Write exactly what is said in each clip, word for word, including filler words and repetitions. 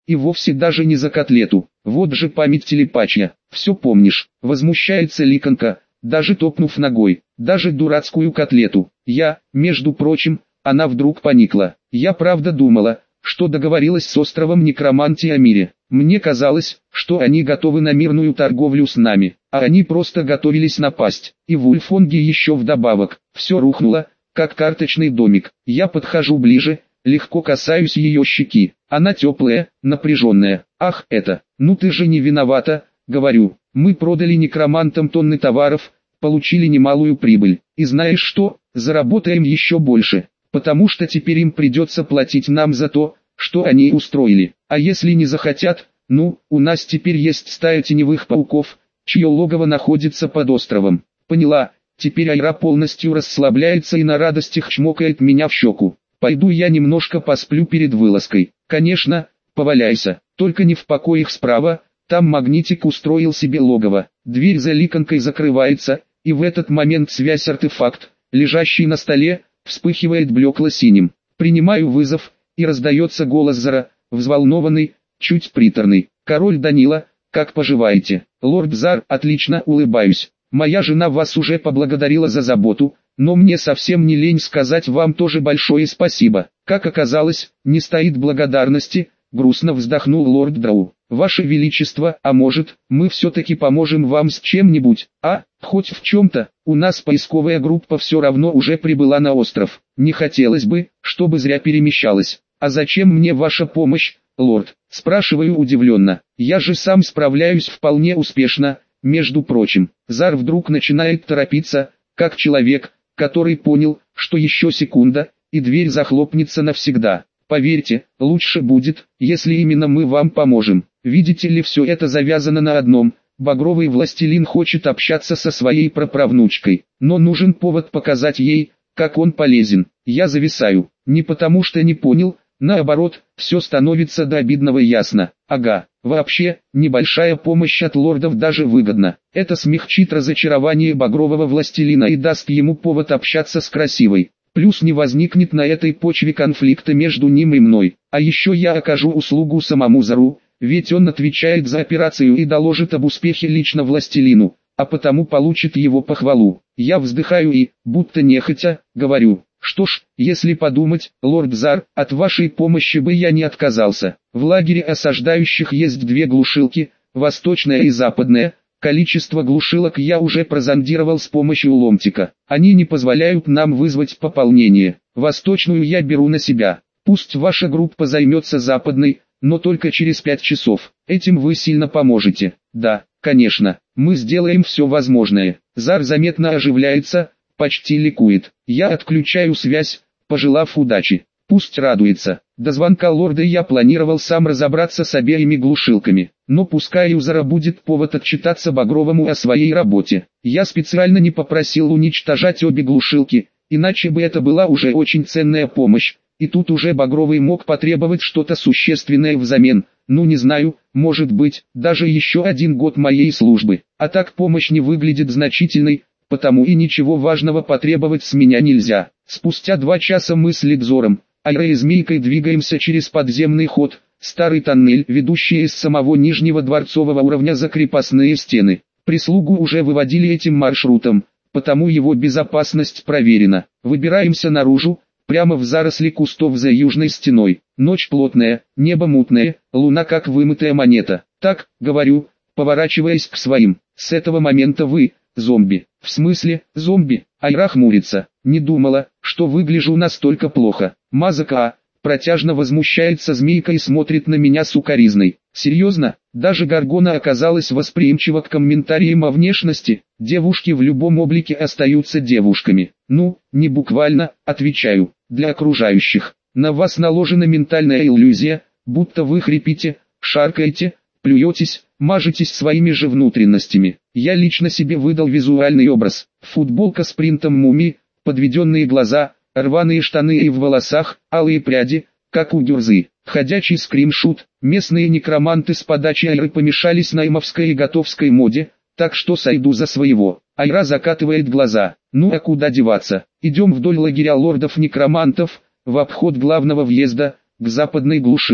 и вовсе даже не за котлету. Вот же память телепачья, все помнишь, возмущается Ликанка, даже топнув ногой, даже дурацкую котлету. Я, между прочим, она вдруг поникла. Я правда думала, что договорилась с островом Некромантии о мире. Мне казалось, что они готовы на мирную торговлю с нами, а они просто готовились напасть. И в Ульфонге еще вдобавок. Все рухнуло, как карточный домик. Я подхожу ближе, легко касаюсь ее щеки. Она теплая, напряженная. Ах, это, ну ты же не виновата, говорю. Мы продали некромантам тонны товаров, получили немалую прибыль. И знаешь что, заработаем еще больше, потому что теперь им придется платить нам за то, что они устроили. А если не захотят, ну, у нас теперь есть стая теневых пауков, чье логово находится под островом. Поняла, теперь Айра полностью расслабляется и на радостях чмокает меня в щеку. Пойду я немножко посплю перед вылазкой. Конечно, поваляйся, только не в покоях справа, там магнитик устроил себе логово. Дверь за Ликанкой закрывается, и в этот момент связь-артефакт, лежащий на столе, вспыхивает блекло-синим. Принимаю вызов, и раздается голос Зара, взволнованный, чуть приторный. «Король Данила, как поживаете?» «Лорд Зар, отлично, улыбаюсь. Моя жена вас уже поблагодарила за заботу, но мне совсем не лень сказать вам тоже большое спасибо». «Как оказалось, не стоит благодарности», — грустно вздохнул лорд Драу. «Ваше Величество, а может, мы все-таки поможем вам с чем-нибудь, а, хоть в чем-то? У нас поисковая группа все равно уже прибыла на остров. Не хотелось бы, чтобы зря перемещалась. А зачем мне ваша помощь, лорд?» Спрашиваю удивленно. «Я же сам справляюсь вполне успешно, между прочим». Зар вдруг начинает торопиться, как человек, который понял, что еще секунда, и дверь захлопнется навсегда. «Поверьте, лучше будет, если именно мы вам поможем. Видите ли, все это завязано на одном. Багровый властелин хочет общаться со своей праправнучкой, но нужен повод показать ей, как он полезен». Я зависаю, не потому что не понял, наоборот, все становится до обидного ясно. Ага, вообще, небольшая помощь от лордов даже выгодна. Это смягчит разочарование багрового властелина и даст ему повод общаться с красивой. Плюс не возникнет на этой почве конфликта между ним и мной. А еще я окажу услугу самому Зару, ведь он отвечает за операцию и доложит об успехе лично властелину, а потому получит его похвалу. Я вздыхаю и, будто нехотя, говорю: «Что ж, если подумать, лорд Зар, от вашей помощи бы я не отказался. В лагере осаждающих есть две глушилки, восточная и западная. Количество глушилок я уже прозондировал с помощью ломтика. Они не позволяют нам вызвать пополнение. Восточную я беру на себя. Пусть ваша группа займется западной, но только через пять часов. Этим вы сильно поможете». «Да, конечно, мы сделаем все возможное». Зар заметно оживляется, почти ликует. Я отключаю связь, пожелав удачи. Пусть радуется. До звонка лорда я планировал сам разобраться с обеими глушилками, но пускай у Зара будет повод отчитаться Багровому о своей работе. Я специально не попросил уничтожать обе глушилки, иначе бы это была уже очень ценная помощь, и тут уже Багровый мог потребовать что-то существенное взамен. Ну не знаю, может быть, даже еще один год моей службы. А так помощь не выглядит значительной, потому и ничего важного потребовать с меня нельзя. Спустя два часа мы с Ликзором, Айра и Змейкой двигаемся через подземный ход, старый тоннель, ведущий из самого нижнего дворцового уровня за крепостные стены. Прислугу уже выводили этим маршрутом, потому его безопасность проверена. Выбираемся наружу, прямо в заросли кустов за южной стеной. Ночь плотная, небо мутное, луна как вымытая монета. «Так, — говорю, поворачиваясь к своим, — с этого момента вы, зомби». «В смысле, зомби?» Айра хмурится. «Не думала, что выгляжу настолько плохо». «Мазака!» Протяжно возмущается Змейка и смотрит на меня сукоризной. «Серьезно? Даже Гаргона оказалась восприимчива к комментариям о внешности. Девушки в любом облике остаются девушками». «Ну, не буквально», отвечаю, «для окружающих. На вас наложена ментальная иллюзия, будто вы хрипите, шаркаете, плюетесь, мажетесь своими же внутренностями. Я лично себе выдал визуальный образ. Футболка с принтом мумии, подведенные глаза, рваные штаны и в волосах, алые пряди, как у Гюрзы. Ходячий скриншот. Местные некроманты с подачи Айры помешались на имовской и готовской моде, так что сойду за своего». Айра закатывает глаза. «Ну а куда деваться? Идем вдоль лагеря лордов-некромантов, в обход главного въезда, к западной глушилке.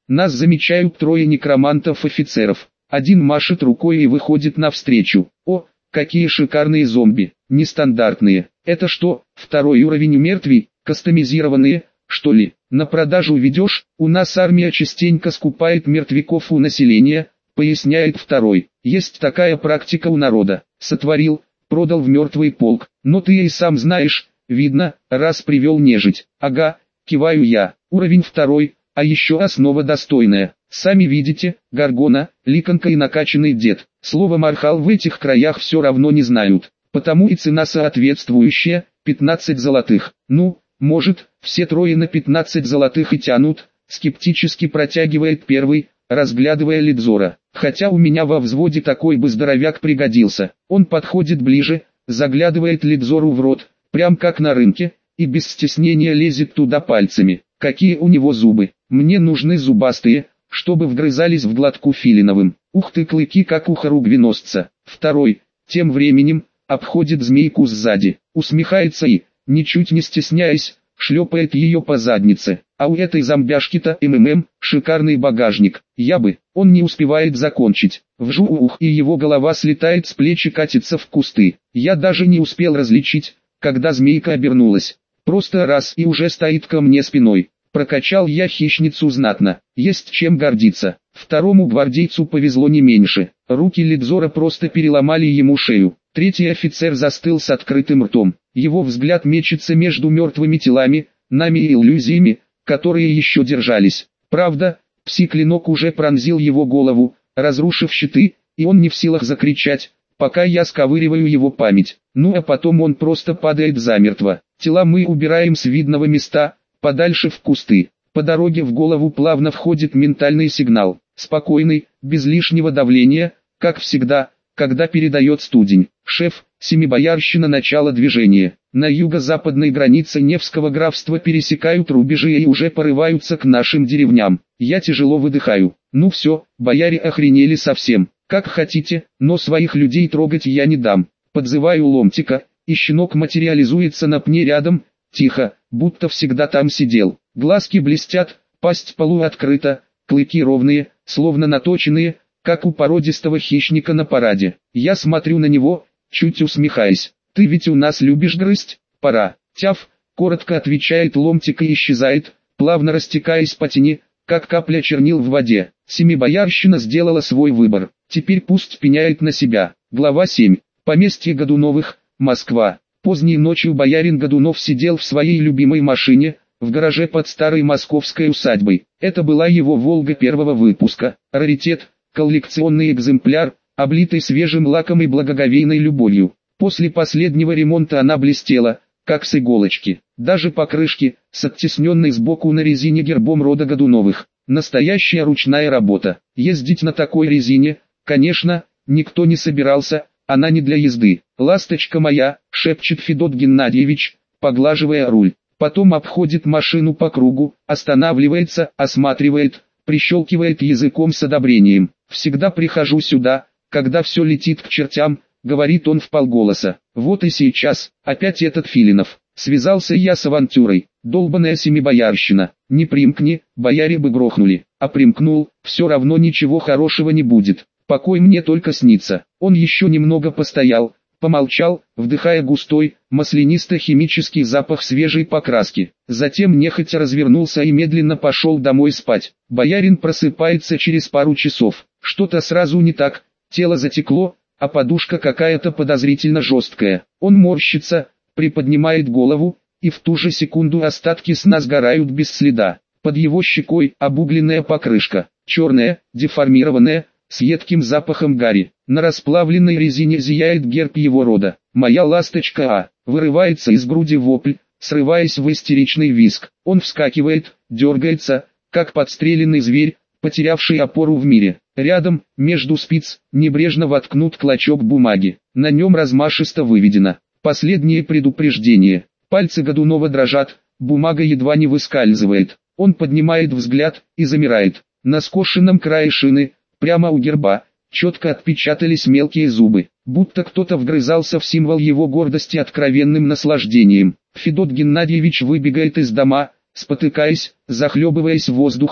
Нас замечают трое некромантов-офицеров. Один машет рукой и выходит навстречу. О, какие шикарные зомби, нестандартные. Это что, второй уровень у мертвей, кастомизированные, что ли? На продажу ведешь? У нас армия частенько скупает мертвяков у населения, поясняет второй. Есть такая практика у народа. Сотворил, продал в мертвый полк. Но ты и сам знаешь, видно, раз привел нежить. Ага, киваю я. Уровень второй, а еще основа достойная. Сами видите, Гаргона, ликанка и накачанный дед. Слово мархал в этих краях все равно не знают. Потому и цена соответствующая, пятнадцать золотых. Ну, может, все трое на пятнадцать золотых и тянут, скептически протягивает первый, разглядывая Лидзора. Хотя у меня во взводе такой бы здоровяк пригодился. Он подходит ближе, заглядывает Лидзору в рот, прям как на рынке, и без стеснения лезет туда пальцами. Какие у него зубы. Мне нужны зубастые, чтобы вгрызались в глотку филиновым. Ух ты, клыки как у хоругвеносца. Второй, тем временем, обходит змейку сзади, усмехается и, ничуть не стесняясь, шлепает ее по заднице. А у этой зомбяшки-то МММ, шикарный багажник. Я бы, он не успевает закончить. Вжу ух, и его голова слетает с плеч и катится в кусты. Я даже не успел различить, когда змейка обернулась. Просто раз и уже стоит ко мне спиной. Прокачал я хищницу знатно, есть чем гордиться. Второму гвардейцу повезло не меньше. Руки Лидзора просто переломали ему шею. Третий офицер застыл с открытым ртом. Его взгляд мечется между мертвыми телами, нами и иллюзиями, которые еще держались. Правда, пси-клинок уже пронзил его голову, разрушив щиты, и он не в силах закричать, пока я сковыриваю его память. Ну а потом он просто падает замертво. Тела мы убираем с видного места, подальше в кусты. По дороге в голову плавно входит ментальный сигнал. Спокойный, без лишнего давления, как всегда, когда передает студень. Шеф, Семибоярщина, начало движения. На юго-западной границе Невского графства пересекают рубежи и уже порываются к нашим деревням. Я тяжело выдыхаю. Ну все, бояре охренели совсем. Как хотите, но своих людей трогать я не дам. Подзываю Ломтика, и щенок материализуется на пне рядом, тихо, будто всегда там сидел. Глазки блестят, пасть полуоткрыта, клыки ровные, словно наточенные, как у породистого хищника на параде. Я смотрю на него, чуть усмехаясь. «Ты ведь у нас любишь грызть? Пора». «Тяф», коротко отвечает Ломтик и исчезает, плавно растекаясь по тени, как капля чернил в воде. Семибоярщина сделала свой выбор, теперь пусть пеняет на себя. Глава семь. Поместье Годуновых, Москва. Поздней ночью боярин Годунов сидел в своей любимой машине, в гараже под старой московской усадьбой. Это была его «Волга» первого выпуска, раритет, коллекционный экземпляр, облитый свежим лаком и благоговейной любовью. После последнего ремонта она блестела, как с иголочки. Даже покрышки, с оттесненной сбоку на резине гербом рода Годуновых. Настоящая ручная работа. Ездить на такой резине, конечно, никто не собирался, она не для язды. «Ласточка моя», — шепчет Федот Геннадьевич, поглаживая руль. Потом обходит машину по кругу, останавливается, осматривает, прищелкивает языком с одобрением. «Всегда прихожу сюда, когда все летит к чертям», — говорит он вполголоса. «Вот и сейчас, опять этот Филинов. Связался я с авантюрой, долбаная Семибоярщина. Не примкни, бояре бы грохнули. А примкнул, все равно ничего хорошего не будет. Покой мне только снится». Он еще немного постоял, помолчал, вдыхая густой, маслянисто-химический запах свежей покраски. Затем нехотя развернулся и медленно пошел домой спать. Боярин просыпается через пару часов. Что-то сразу не так, тело затекло, а подушка какая-то подозрительно жесткая. Он морщится, приподнимает голову, и в ту же секунду остатки сна сгорают без следа. Под его щекой обугленная покрышка, черная, деформированная, с едким запахом гари. На расплавленной резине зияет герб его рода. «Моя ласточка А!» Вырывается из груди вопль, срываясь в истеричный визг. Он вскакивает, дергается, как подстреленный зверь, потерявший опору в мире. Рядом, между спиц, небрежно воткнут клочок бумаги. На нем размашисто выведено: «Последнее предупреждение». Пальцы Годунова дрожат, бумага едва не выскальзывает. Он поднимает взгляд и замирает. На скошенном крае шины, прямо у герба, четко отпечатались мелкие зубы, будто кто-то вгрызался в символ его гордости откровенным наслаждением. Федот Геннадьевич выбегает из дома, спотыкаясь, захлебываясь воздухом,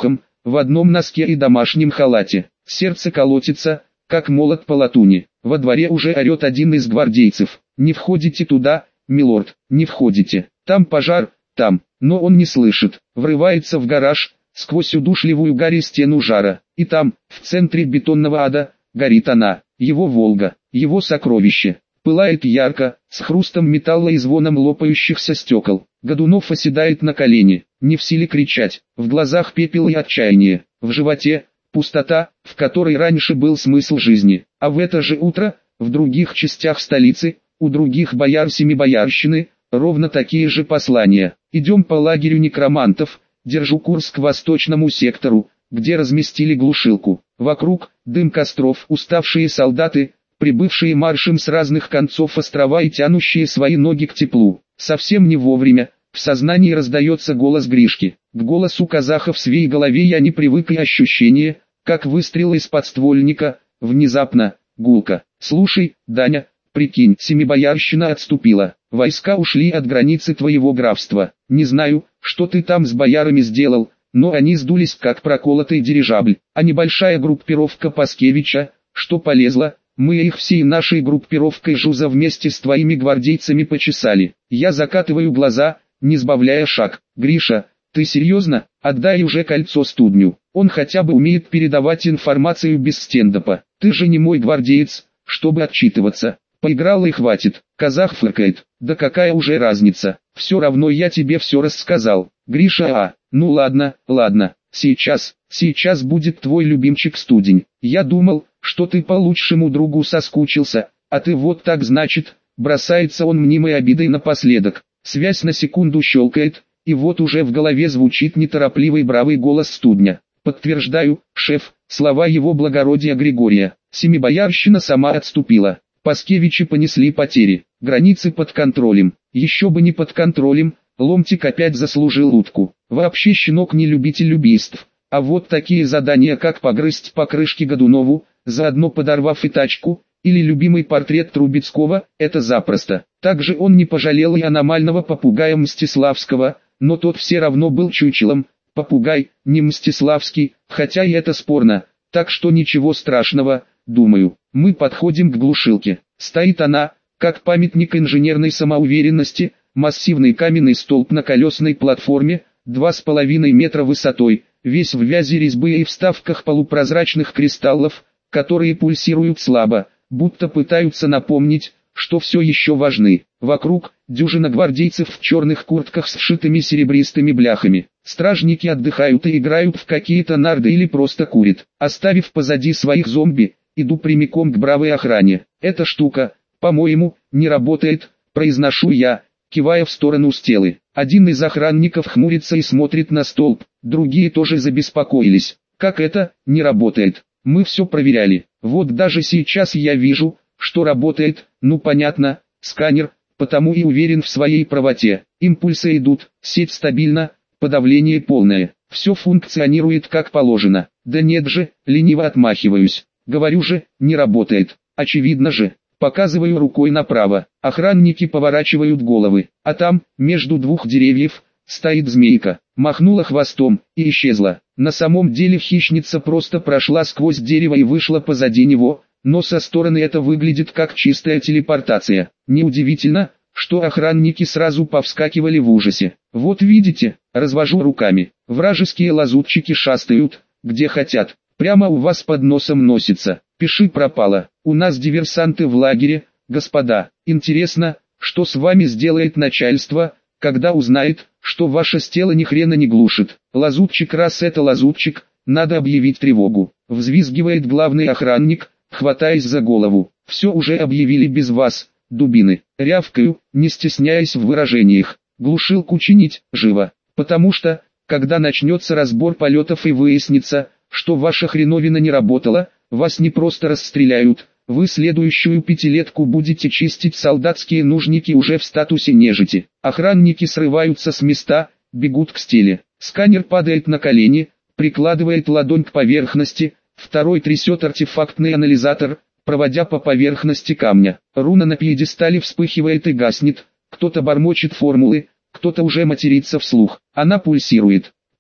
в одном носке и домашнем халате. Сердце колотится, как молот по латуни. Во дворе уже орет один из гвардейцев. «Не входите туда, милорд, не входите. Там пожар, там». Но он не слышит. Врывается в гараж, сквозь удушливую гарь и стену жара. И там, в центре бетонного ада, горит она, его «Волга», его сокровище. Пылает ярко, с хрустом металла и звоном лопающихся стекол. Годунов оседает на колени, не в силе кричать. В глазах пепел и отчаяние. В животе пустота, в которой раньше был смысл жизни. А в это же утро, в других частях столицы, у других бояр семибоярщины, ровно такие же послания. Идем по лагерю некромантов, держу курс к восточному сектору, где разместили глушилку. Вокруг дым костров, уставшие солдаты, прибывшие маршем с разных концов острова и тянущие свои ноги к теплу. Совсем не вовремя, в сознании раздается голос Гришки. К голосу казаха в своей голове я не привык, и ощущение, как выстрел из подствольника, внезапно, гулко. «Слушай, Даня, прикинь, семибоярщина отступила, войска ушли от границы твоего графства. Не знаю, что ты там с боярами сделал, но они сдулись как проколотый дирижабль, а небольшая группировка Паскевича, что полезла, мы их всей нашей группировкой Жуза вместе с твоими гвардейцами почесали». Я закатываю глаза, не сбавляя шаг. «Гриша, ты серьезно? Отдай уже кольцо студню. Он хотя бы умеет передавать информацию без стендапа. Ты же не мой гвардеец, чтобы отчитываться. Поиграл и хватит». Казах фыркает. «Да какая уже разница? Все равно я тебе все рассказал». «Гриша, а, ну ладно, ладно, сейчас, сейчас будет твой любимчик студень. Я думал, что ты по лучшему другу соскучился, а ты вот так, значит». Бросается он мнимой обидой напоследок. Связь на секунду щелкает, и вот уже в голове звучит неторопливый бравый голос студня. «Подтверждаю, шеф, слова его благородия Григория. Семибоярщина сама отступила. Паскевичи понесли потери. Границы под контролем. Еще бы не под контролем, Ломтик опять заслужил утку. Вообще щенок не любитель убийств. А вот такие задания, как погрызть по крышке Годунову, заодно подорвав и тачку, или любимый портрет Трубецкого, это запросто. Также он не пожалел и аномального попугая Мстиславского, но тот все равно был чучелом. Попугай, не Мстиславский, хотя и это спорно, так что ничего страшного, думаю. Мы подходим к глушилке. Стоит она, как памятник инженерной самоуверенности, массивный каменный столб на колесной платформе, два с половиной метра высотой, весь в вязи резьбы и вставках полупрозрачных кристаллов, которые пульсируют слабо, будто пытаются напомнить, что все еще важны. Вокруг дюжина гвардейцев в черных куртках с вшитыми серебристыми бляхами. Стражники отдыхают и играют в какие-то нарды или просто курят. Оставив позади своих зомби, иду прямиком к бравой охране. Эта штука, по-моему, не работает, произношу я, кивая в сторону стелы. Один из охранников хмурится и смотрит на столб, другие тоже забеспокоились. Как это, не работает? Мы все проверяли. Вот даже сейчас я вижу, что работает, ну понятно, сканер, потому и уверен в своей правоте. Импульсы идут, сеть стабильна, подавление полное. Все функционирует как положено. Да нет же, лениво отмахиваюсь. Говорю же, не работает. Очевидно же. Показываю рукой направо. Охранники поворачивают головы. А там, между двух деревьев, стоит змейка. Махнула хвостом и исчезла. На самом деле хищница просто прошла сквозь дерево и вышла позади него, но со стороны это выглядит как чистая телепортация. Неудивительно, что охранники сразу повскакивали в ужасе. Вот видите, развожу руками. Вражеские лазутчики шастают, где хотят. Прямо у вас под носом носится. Пиши пропало. У нас диверсанты в лагере, господа. Интересно, что с вами сделает начальство, когда узнает, что ваше тело ни хрена не глушит. Лазутчик, раз это лазутчик, надо объявить тревогу. Взвизгивает главный охранник, хватаясь за голову. Все уже объявили без вас, дубины. Рявкаю, не стесняясь в выражениях. Глушилку чинить, живо. Потому что, когда начнется разбор полетов и выяснится, что ваша хреновина не работала, вас не просто расстреляют, вы следующую пятилетку будете чистить солдатские нужники уже в статусе нежити. Охранники срываются с места, бегут к стеле. Сканер падает на колени, прикладывает ладонь к поверхности, второй трясет артефактный анализатор, проводя по поверхности камня. Руна на пьедестале вспыхивает и гаснет, кто-то бормочет формулы, кто-то уже матерится вслух. Она пульсирует.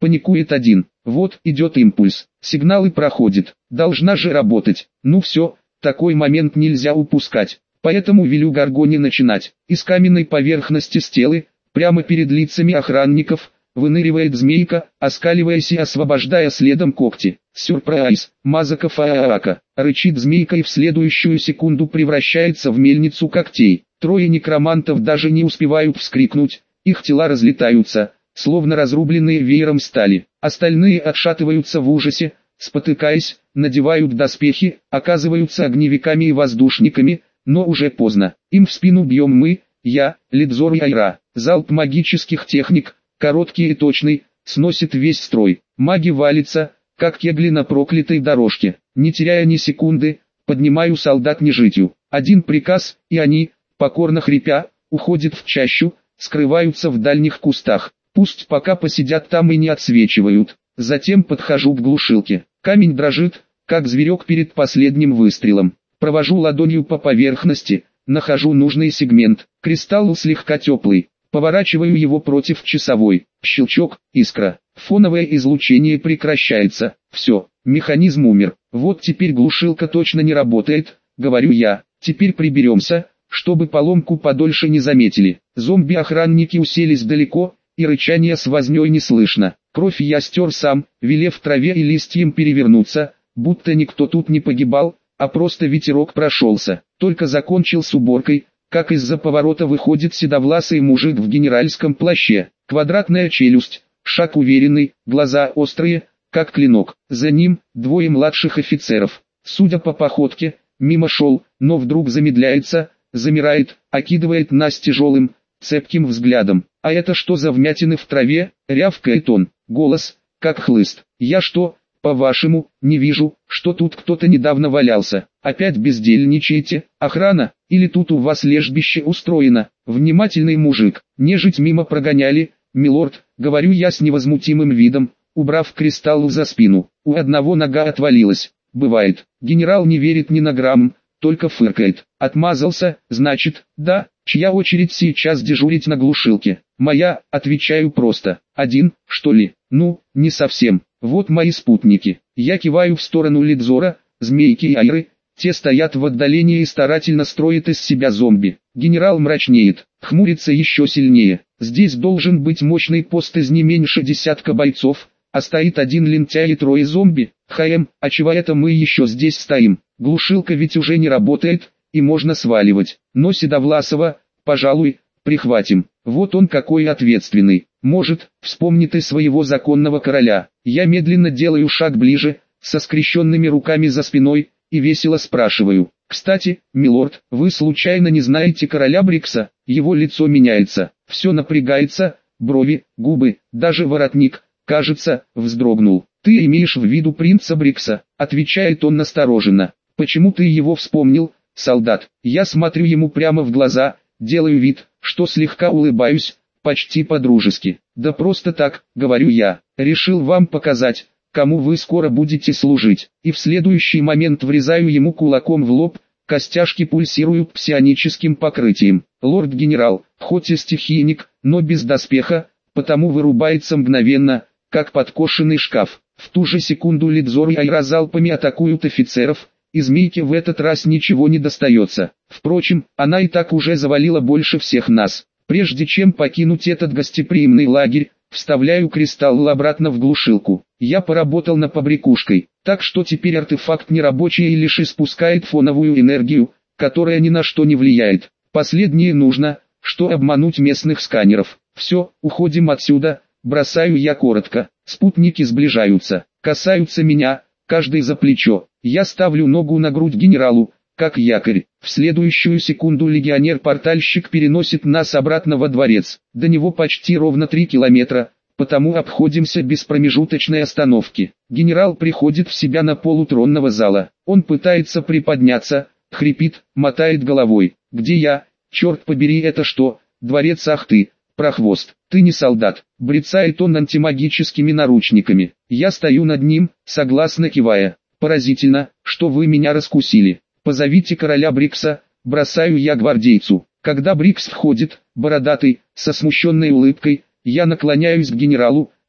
Паникует один. Вот, идет импульс. Сигналы проходят. Должна же работать. Ну все, такой момент нельзя упускать. Поэтому велю Гаргоне начинать. Из каменной поверхности стелы, прямо перед лицами охранников, выныривает змейка, оскаливаясь и освобождая следом когти. Сюрприз! Мазака фаака! Рычит змейка и в следующую секунду превращается в мельницу когтей. Трое некромантов даже не успевают вскрикнуть, их тела разлетаются, словно разрубленные веером стали. Остальные отшатываются в ужасе, спотыкаясь, надевают доспехи, оказываются огневиками и воздушниками, но уже поздно. Им в спину бьем мы, я, Лидзор и Айра. Залп магических техник, короткий и точный, сносит весь строй. Маги валятся, как кегли на проклятой дорожке. Не теряя ни секунды, поднимаю солдат нежитью. Один приказ, и они, покорно хрипя, уходят в чащу, скрываются в дальних кустах. Пусть пока посидят там и не отсвечивают. Затем подхожу к глушилке. Камень дрожит, как зверек перед последним выстрелом. Провожу ладонью по поверхности, нахожу нужный сегмент. Кристалл слегка теплый. Поворачиваю его против часовой. Щелчок, искра. Фоновое излучение прекращается. Все, механизм умер. Вот теперь глушилка точно не работает, говорю я. Теперь приберемся, чтобы поломку подольше не заметили. Зомби-охранники уселись далеко, и рычания с вознёй не слышно. Кровь я стер сам, велев траве и листьям перевернуться, будто никто тут не погибал, а просто ветерок прошелся. Только закончил с уборкой, как из-за поворота выходит седовласый мужик в генеральском плаще. Квадратная челюсть, шаг уверенный, глаза острые, как клинок. За ним двое младших офицеров. Судя по походке, мимо шел, но вдруг замедляется, замирает, окидывает нас тяжелым, цепким взглядом. А это что за вмятины в траве? Рявкает он. Голос, как хлыст. Я что, по-вашему, не вижу, что тут кто-то недавно валялся? Опять бездельничаете? Охрана? Или тут у вас лежбище устроено? Внимательный мужик. Нежить мимо прогоняли, милорд, говорю я с невозмутимым видом, убрав кристалл за спину. У одного нога отвалилась. Бывает. Генерал не верит ни на грамм, только фыркает. Отмазался, значит, да, чья очередь сейчас дежурить на глушилке? Моя, отвечаю просто. Один, что ли? Ну, не совсем. Вот мои спутники. Я киваю в сторону Лидзора, Змейки и Айры. Те стоят в отдалении и старательно строят из себя зомби. Генерал мрачнеет, хмурится еще сильнее. Здесь должен быть мощный пост из не меньше десятка бойцов, а стоит один лентяй и трое зомби. Хм, а чего это мы еще здесь стоим? Глушилка ведь уже не работает, и можно сваливать. Но Седовласова, пожалуй, прихватим. Вот он какой ответственный. Может, вспомнит и своего законного короля. Я медленно делаю шаг ближе, со скрещенными руками за спиной, и весело спрашиваю. Кстати, милорд, вы случайно не знаете короля Брикса? Его лицо меняется, все напрягается, брови, губы, даже воротник, кажется, вздрогнул. Ты имеешь в виду принца Брикса? Отвечает он настороженно. Почему ты его вспомнил, солдат? Я смотрю ему прямо в глаза, делаю вид, что слегка улыбаюсь, почти по-дружески. Да просто так, говорю я, решил вам показать, кому вы скоро будете служить. И в следующий момент врезаю ему кулаком в лоб, костяшки пульсируют псионическим покрытием. Лорд-генерал, хоть и стихийник, но без доспеха, потому вырубается мгновенно, как подкошенный шкаф. В ту же секунду Лидзор и Айра залпами атакуют офицеров, и Змейке в этот раз ничего не достается. Впрочем, она и так уже завалила больше всех нас. Прежде чем покинуть этот гостеприимный лагерь, вставляю кристалл обратно в глушилку. Я поработал над побрякушкой, так что теперь артефакт нерабочий и лишь испускает фоновую энергию, которая ни на что не влияет. Последнее нужно, что обмануть местных сканеров. Все, уходим отсюда, бросаю я коротко. Спутники сближаются, касаются меня, каждый за плечо. Я ставлю ногу на грудь генералу, как якорь. В следующую секунду легионер-портальщик переносит нас обратно во дворец. До него почти ровно три километра, потому обходимся без промежуточной остановки. Генерал приходит в себя на полу тронного зала. Он пытается приподняться, хрипит, мотает головой. Где я? Черт побери, это что? Дворец Ахты, прохвост. Ты не солдат. Брецает он антимагическими наручниками. Я стою над ним, согласно кивая. Поразительно, что вы меня раскусили. Позовите короля Брикса, бросаю я гвардейцу. Когда Брикс входит, бородатый, со смущенной улыбкой, я наклоняюсь к генералу,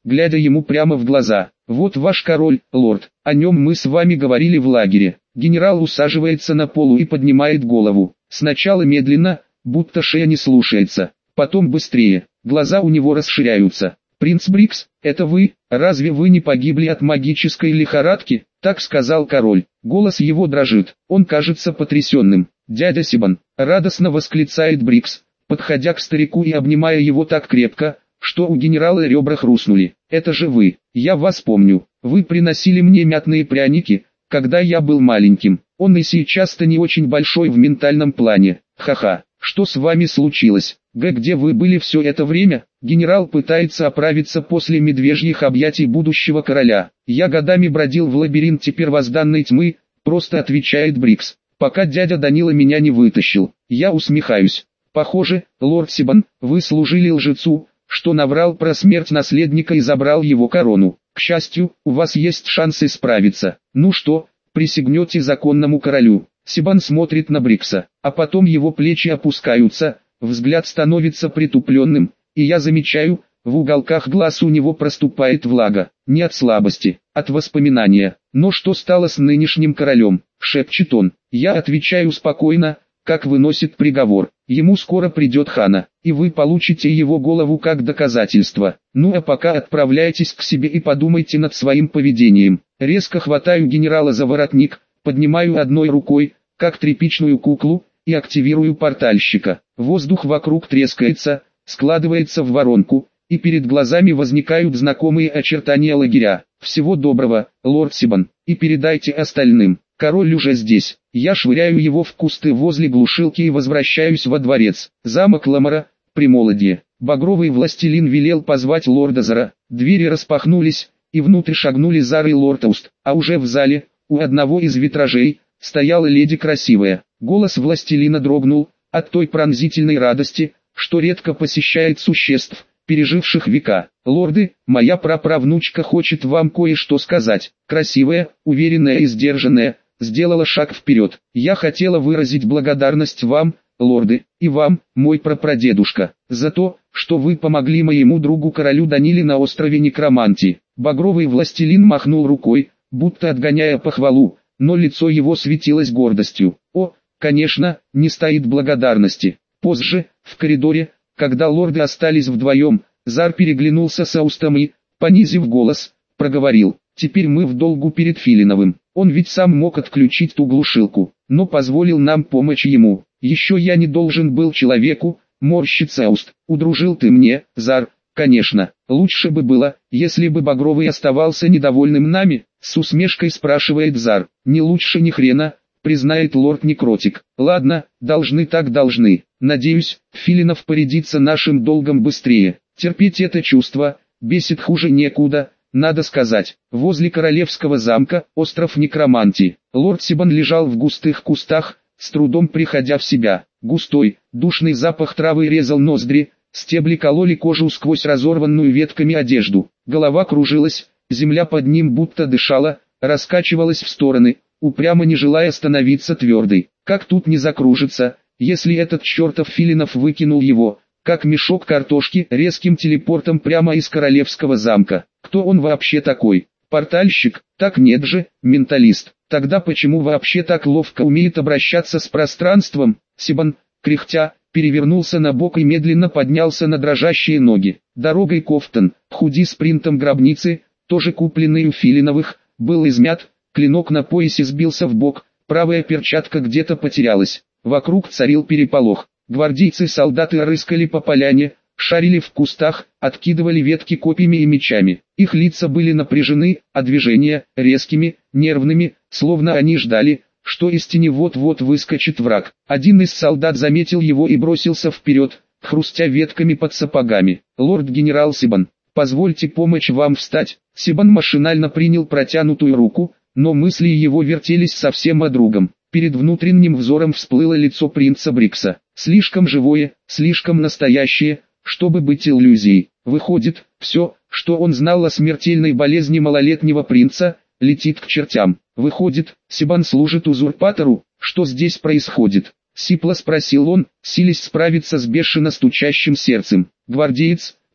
глядя ему прямо в глаза. «Вот ваш король, лорд, о нем мы с вами говорили в лагере». Генерал усаживается на полу и поднимает голову. Сначала медленно, будто шея не слушается, потом быстрее, глаза у него расширяются. «Принц Брикс, это вы? Разве вы не погибли от магической лихорадки?» Так сказал король. Голос его дрожит, он кажется потрясенным. «Дядя Сибан!» — радостно восклицает Брикс, подходя к старику и обнимая его так крепко, что у генерала ребра хрустнули. «Это же вы, я вас помню, вы приносили мне мятные пряники, когда я был маленьким. Он и сейчас-то не очень большой в ментальном плане. Ха-ха, что с вами случилось? Г, где вы были все это время?» Генерал пытается оправиться после медвежьих объятий будущего короля. «Я годами бродил в лабиринте первозданной тьмы», просто отвечает Брикс, «пока дядя Данила меня не вытащил». Я усмехаюсь. «Похоже, лорд Сибан, вы служили лжецу, что наврал про смерть наследника и забрал его корону. К счастью, у вас есть шанс исправиться. Ну что, присягнете законному королю?» Сибан смотрит на Брикса, а потом его плечи опускаются, взгляд становится притупленным, и я замечаю, в уголках глаз у него проступает влага, не от слабости, от воспоминания. «Но что стало с нынешним королем?» — шепчет он. Я отвечаю спокойно, как выносит приговор. «Ему скоро придет хана, и вы получите его голову как доказательство. Ну а пока отправляйтесь к себе и подумайте над своим поведением». Резко хватаю генерала за воротник, поднимаю одной рукой, как тряпичную куклу, и активирую портальщика. Воздух вокруг трескается, складывается в воронку, и перед глазами возникают знакомые очертания лагеря. «Всего доброго, лорд Сибан, и передайте остальным. Король уже здесь». Я швыряю его в кусты возле глушилки и возвращаюсь во дворец. Замок Ламара, Премолодье. Багровый властелин велел позвать лорда Зара. Двери распахнулись, и внутрь шагнули Зар и лорд Ауст, а уже в зале, у одного из витражей, стояла леди красивая. Голос властелина дрогнул, от той пронзительной радости, что редко посещает существ, переживших века. «Лорды, моя праправнучка хочет вам кое-что сказать». Красивая, уверенная и сдержанная, сделала шаг вперед. «Я хотела выразить благодарность вам, лорды, и вам, мой прапрадедушка, за то, что вы помогли моему другу королю Даниле на острове Некромантии». Багровый властелин махнул рукой, будто отгоняя похвалу, но лицо его светилось гордостью. «О, конечно, не стоит благодарности». Позже, в коридоре, когда лорды остались вдвоем, Зар переглянулся с Аустом и, понизив голос, проговорил: «Теперь мы в долгу перед Филиновым. Он ведь сам мог отключить ту глушилку, но позволил нам помочь ему. Еще я не должен был человеку, морщится Ауст. Удружил ты мне, Зар, конечно. Лучше бы было, если бы Багровый оставался недовольным нами», с усмешкой спрашивает Зар. «Не лучше ни хрена», признает лорд Некротик. «Ладно, должны так должны. Надеюсь, Филинов порядится нашим долгом быстрее. Терпеть это чувство, бесит хуже некуда». Надо сказать, возле королевского замка, остров Некромантии, лорд Сибан лежал в густых кустах, с трудом приходя в себя. Густой, душный запах травы резал ноздри, стебли кололи кожу сквозь разорванную ветками одежду. Голова кружилась, земля под ним будто дышала, раскачивалась в стороны, упрямо не желая становиться твердой. Как тут не закружиться, если этот чертов Филинов выкинул его, как мешок картошки, резким телепортом прямо из королевского замка? Кто он вообще такой? Портальщик? Так нет же, менталист. Тогда почему вообще так ловко умеет обращаться с пространством? Сибан, кряхтя, перевернулся на бок и медленно поднялся на дрожащие ноги. Дорогой Кофтон, худи с принтом гробницы, тоже купленный у Филиновых, был измят, клинок на поясе сбился в бок, правая перчатка где-то потерялась. Вокруг царил переполох. Гвардейцы-солдаты рыскали по поляне, шарили в кустах, откидывали ветки копьями и мечами. Их лица были напряжены, а движения – резкими, нервными, словно они ждали, что из тени вот-вот выскочит враг. Один из солдат заметил его и бросился вперед, хрустя ветками под сапогами. «Лорд-генерал Сибан, позвольте помочь вам встать». Сибан машинально принял протянутую руку, но мысли его вертелись совсем о другом. Перед внутренним взором всплыло лицо принца Брикса. Слишком живое, слишком настоящее, чтобы быть иллюзией. Выходит, все, что он знал о смертельной болезни малолетнего принца, летит к чертям. Выходит, Сибан служит узурпатору. Что здесь происходит? Сипло спросил он, силясь справиться с бешено стучащим сердцем. Гвардеец,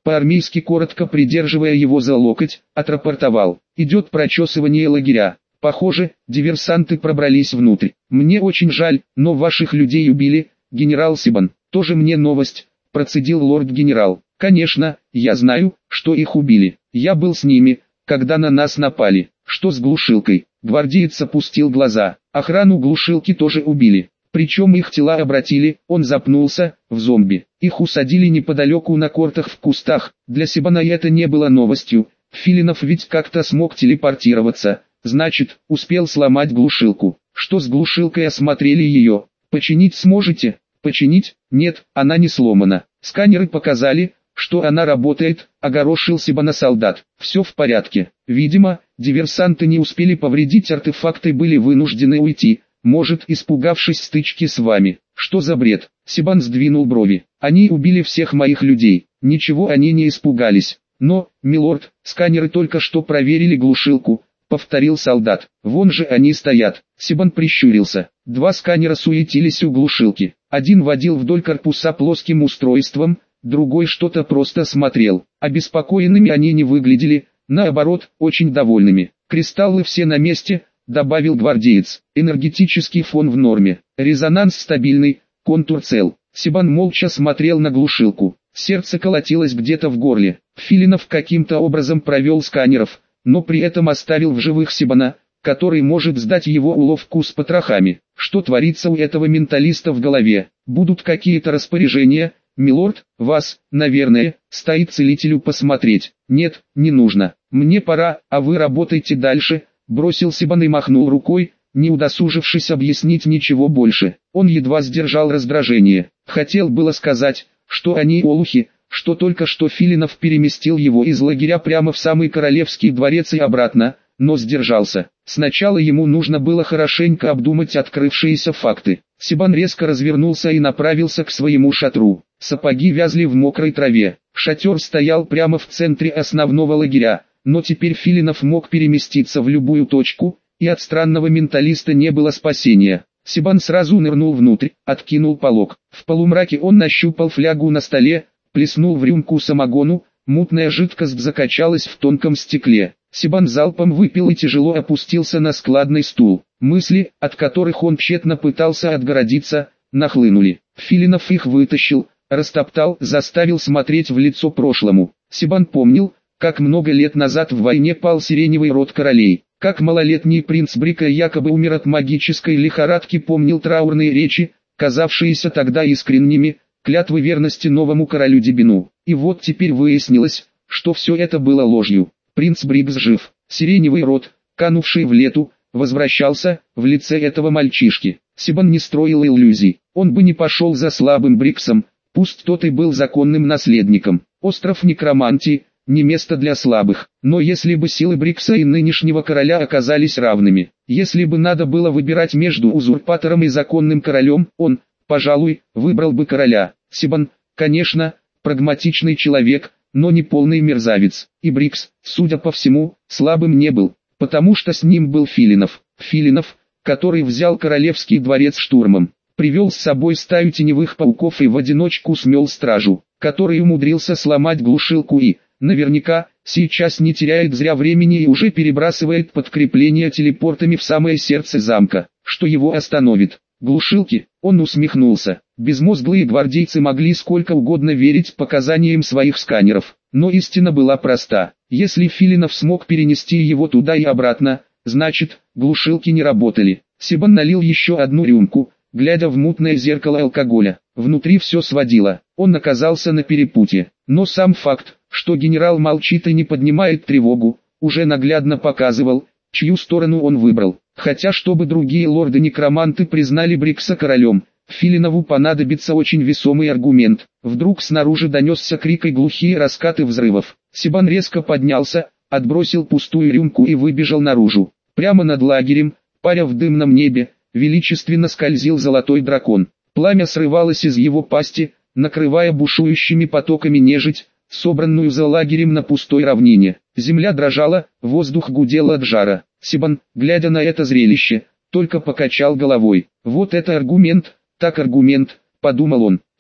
По-армейски коротко придерживая его за локоть, отрапортовал. Идет прочесывание лагеря. Похоже, диверсанты пробрались внутрь. Мне очень жаль, но ваших людей убили, генерал Сибан. Тоже мне новость, процедил лорд-генерал. Конечно, я знаю, что их убили. Я был с ними, когда на нас напали. Что с глушилкой? Гвардеец опустил глаза. Охрану глушилки тоже убили. Причем их тела обратили, он запнулся, в зомби. Их усадили неподалеку на кортах в кустах. Для Сибана это не было новостью. Филинов ведь как-то смог телепортироваться. Значит, успел сломать глушилку. Что с глушилкой, осмотрели ее? Починить сможете? Починить? Нет, она не сломана. Сканеры показали, что она работает, огорошил Сибана солдат. Все в порядке. Видимо, диверсанты не успели повредить артефакты, были вынуждены уйти. Может, испугавшись стычки с вами. Что за бред? Сибан сдвинул брови. Они убили всех моих людей. Ничего они не испугались. Но, милорд, сканеры только что проверили глушилку, повторил солдат. Вон же они стоят. Сибан прищурился. Два сканера суетились у глушилки. Один водил вдоль корпуса плоским устройством, другой что-то просто смотрел. Обеспокоенными они не выглядели, наоборот, очень довольными. Кристаллы все на месте, добавил гвардеец. Энергетический фон в норме, резонанс стабильный, контур цел. Сибан молча смотрел на глушилку. Сердце колотилось где-то в горле. Филинов каким-то образом провел сканеров, но при этом оставил в живых Сибана, который может сдать его уловку с потрохами. Что творится у этого менталиста в голове? Будут какие-то распоряжения? Милорд, вас, наверное, стоит целителю посмотреть. Нет, не нужно. Мне пора, а вы работайте дальше. Бросил Сибан и махнул рукой, не удосужившись объяснить ничего больше. Он едва сдержал раздражение. Хотел было сказать, что они олухи, что только что Филинов переместил его из лагеря прямо в самый королевский дворец и обратно, но сдержался. Сначала ему нужно было хорошенько обдумать открывшиеся факты. Сибан резко развернулся и направился к своему шатру. Сапоги вязли в мокрой траве. Шатер стоял прямо в центре основного лагеря. Но теперь Филинов мог переместиться в любую точку, и от странного менталиста не было спасения. Сибан сразу нырнул внутрь, откинул полог. В полумраке он нащупал флягу на столе, плеснул в рюмку самогону, мутная жидкость закачалась в тонком стекле. Сибан залпом выпил и тяжело опустился на складный стул. Мысли, от которых он тщетно пытался отгородиться, нахлынули. Филинов их вытащил, растоптал, заставил смотреть в лицо прошлому. Сибан помнил, как много лет назад в войне пал сиреневый род королей, как малолетний принц Брика якобы умер от магической лихорадки, помнил траурные речи, казавшиеся тогда искренними, клятвы верности новому королю Дебину. И вот теперь выяснилось, что все это было ложью. Принц Брикс жив, сиреневый род, канувший в лету, возвращался в лице этого мальчишки. Сибан не строил иллюзий, он бы не пошел за слабым Бриксом, пусть тот и был законным наследником. Остров Некромантии — не место для слабых. Но если бы силы Брикса и нынешнего короля оказались равными, если бы надо было выбирать между узурпатором и законным королем, он, пожалуй, выбрал бы короля. Сибан, конечно, прагматичный человек, но не полный мерзавец. И Брикс, судя по всему, слабым не был, потому что с ним был Филинов. Филинов, который взял королевский дворец штурмом, привел с собой стаю теневых пауков и в одиночку смел стражу, который умудрился сломать глушилку и, наверняка, сейчас не теряет зря времени и уже перебрасывает подкрепление телепортами в самое сердце замка. Что его остановит? Глушилки? Он усмехнулся. Безмозглые гвардейцы могли сколько угодно верить показаниям своих сканеров, но истина была проста. Если Филинов смог перенести его туда и обратно, значит, глушилки не работали. Сибан налил еще одну рюмку, глядя в мутное зеркало алкоголя. Внутри все сводило. Он оказался на перепутье. Но сам факт, что генерал молчит и не поднимает тревогу, уже наглядно показывал, чью сторону он выбрал. Хотя чтобы другие лорды-некроманты признали Брикса королем, Филинову понадобится очень весомый аргумент. Вдруг снаружи донесся крик и глухие раскаты взрывов. Сибан резко поднялся, отбросил пустую рюмку и выбежал наружу. Прямо над лагерем, паря в дымном небе, величественно скользил золотой дракон. Пламя срывалось из его пасти, накрывая бушующими потоками нежить, собранную за лагерем на пустой равнине. Земля дрожала, воздух гудел от жара. Сибан, глядя на это зрелище, только покачал головой. Вот это аргумент, так аргумент, подумал он.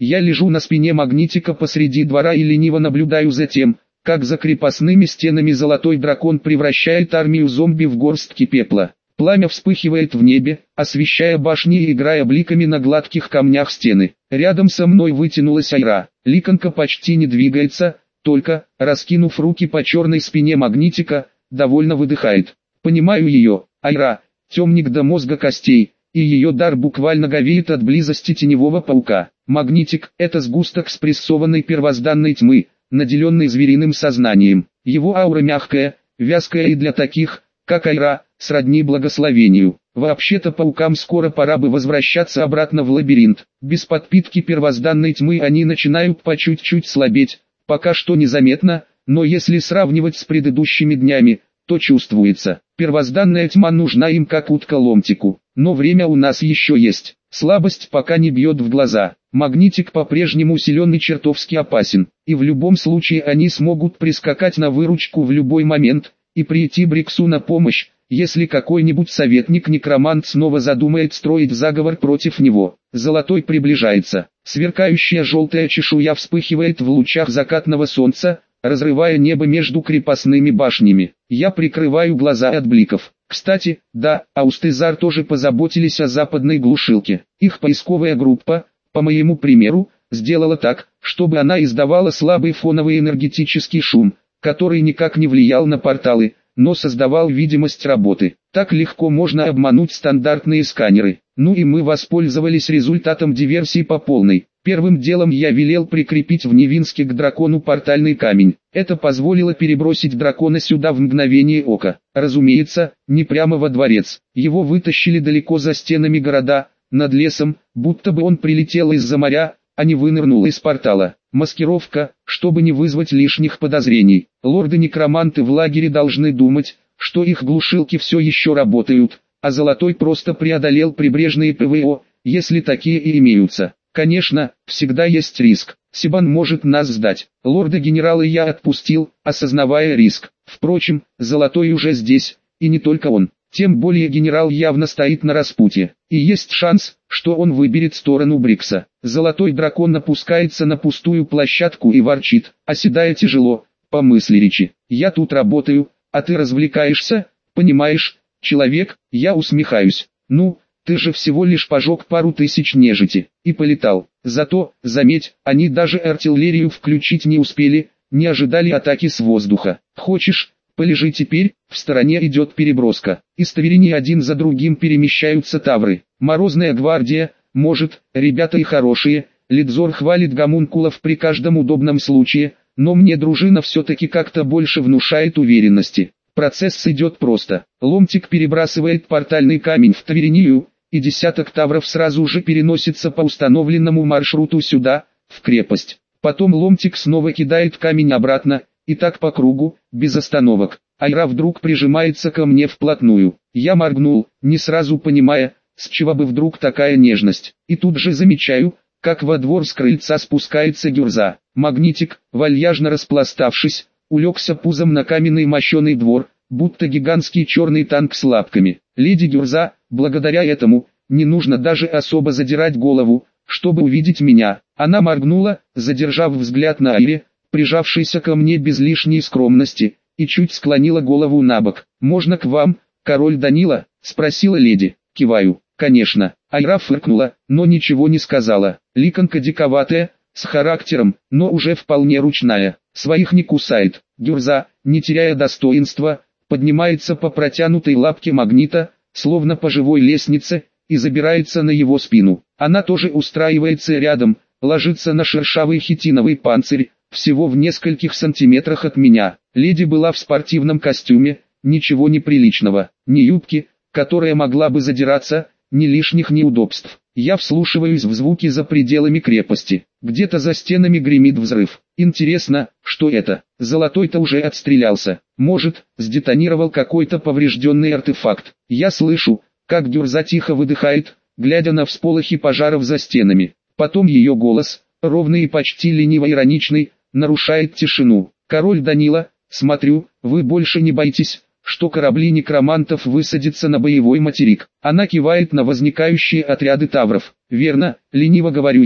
Я лежу на спине магнитика посреди двора и лениво наблюдаю за тем, как за крепостными стенами золотой дракон превращает армию зомби в горстки пепла. Пламя вспыхивает в небе, освещая башни и играя бликами на гладких камнях стены. Рядом со мной вытянулась Айра. Ликанка почти не двигается, только, раскинув руки по черной спине магнитика, довольно выдыхает. Понимаю ее, Айра, темник до мозга костей, и ее дар буквально говеет от близости теневого паука. Магнитик – это сгусток спрессованной первозданной тьмы, наделенный звериным сознанием. Его аура мягкая, вязкая и для таких, как Айра, сродни благословению. Вообще-то паукам скоро пора бы возвращаться обратно в лабиринт. Без подпитки первозданной тьмы они начинают по чуть-чуть слабеть, пока что незаметно, но если сравнивать с предыдущими днями, то чувствуется. Первозданная тьма нужна им как утка ломтику. Но время у нас еще есть. Слабость пока не бьет в глаза. Магнитик по-прежнему силен и чертовски опасен. И в любом случае они смогут прискакать на выручку в любой момент и прийти Бриксу на помощь, если какой-нибудь советник-некромант снова задумает строить заговор против него. Золотой приближается. Сверкающая желтая чешуя вспыхивает в лучах закатного солнца, разрывая небо между крепостными башнями. Я прикрываю глаза от бликов. Кстати, да, Аустезар тоже позаботились о западной глушилке. Их поисковая группа, по моему примеру, сделала так, чтобы она издавала слабый фоновый энергетический шум, который никак не влиял на порталы, но создавал видимость работы. Так легко можно обмануть стандартные сканеры. Ну и мы воспользовались результатом диверсии по полной. Первым делом я велел прикрепить в Невинске к дракону портальный камень. Это позволило перебросить дракона сюда в мгновение ока. Разумеется, не прямо во дворец. Его вытащили далеко за стенами города, над лесом, будто бы он прилетел из-за моря, а не вынырнул из портала. Маскировка, чтобы не вызвать лишних подозрений. Лорды-некроманты в лагере должны думать, что их глушилки все еще работают, а Золотой просто преодолел прибрежные ПВО, если такие и имеются. Конечно, всегда есть риск. Сибан может нас сдать. Лорда-генерала я отпустил, осознавая риск. Впрочем, Золотой уже здесь, и не только он. Тем более генерал явно стоит на распутье, и есть шанс, что он выберет сторону Брикса. Золотой дракон опускается на пустую площадку и ворчит, оседая тяжело, по мысли речи. Я тут работаю, а ты развлекаешься, понимаешь, человек? Я усмехаюсь. Ну, ты же всего лишь пожег пару тысяч нежити, и полетал. Зато, заметь, они даже артиллерию включить не успели, не ожидали атаки с воздуха. Хочешь, полежи теперь, в стороне идет переброска. Из Таверини один за другим перемещаются тавры. Морозная гвардия, может, ребята и хорошие, Лидзор хвалит гомункулов при каждом удобном случае, но мне дружина все-таки как-то больше внушает уверенности. Процесс идет просто. Ломтик перебрасывает портальный камень в Таверинию, и десяток тавров сразу же переносится по установленному маршруту сюда, в крепость. Потом Ломтик снова кидает камень обратно, и так по кругу, без остановок. Айра вдруг прижимается ко мне вплотную. Я моргнул, не сразу понимая, с чего бы вдруг такая нежность. И тут же замечаю, как во двор с крыльца спускается Гюрза. Магнитик, вальяжно распластавшись, улегся пузом на каменный мощеный двор, будто гигантский черный танк с лапками. Леди Гюрза, благодаря этому, не нужно даже особо задирать голову, чтобы увидеть меня. Она моргнула, задержав взгляд на Айре, прижавшейся ко мне без лишней скромности, и чуть склонила голову набок. «Можно к вам, король Данила?» — спросила леди. Киваю. «Конечно». Айра фыркнула, но ничего не сказала. Ликанка диковатая, с характером, но уже вполне ручная. Своих не кусает. Гюрза, не теряя достоинства, поднимается по протянутой лапке магнита, словно по живой лестнице, и забирается на его спину. Она тоже устраивается рядом, ложится на шершавый хитиновый панцирь, всего в нескольких сантиметрах от меня. Леди была в спортивном костюме, ничего неприличного, ни юбки, которая могла бы задираться, ни лишних неудобств. Я вслушиваюсь в звуки за пределами крепости. Где-то за стенами гремит взрыв. Интересно, что это? Золотой-то уже отстрелялся. Может, сдетонировал какой-то поврежденный артефакт. Я слышу, как Гюрза тихо выдыхает, глядя на всполохи пожаров за стенами. Потом ее голос, ровный и почти лениво-ироничный, нарушает тишину. «Король Данила, смотрю, вы больше не боитесь, что корабли некромантов высадятся на боевой материк». Она кивает на возникающие отряды тавров. «Верно», — лениво говорю я.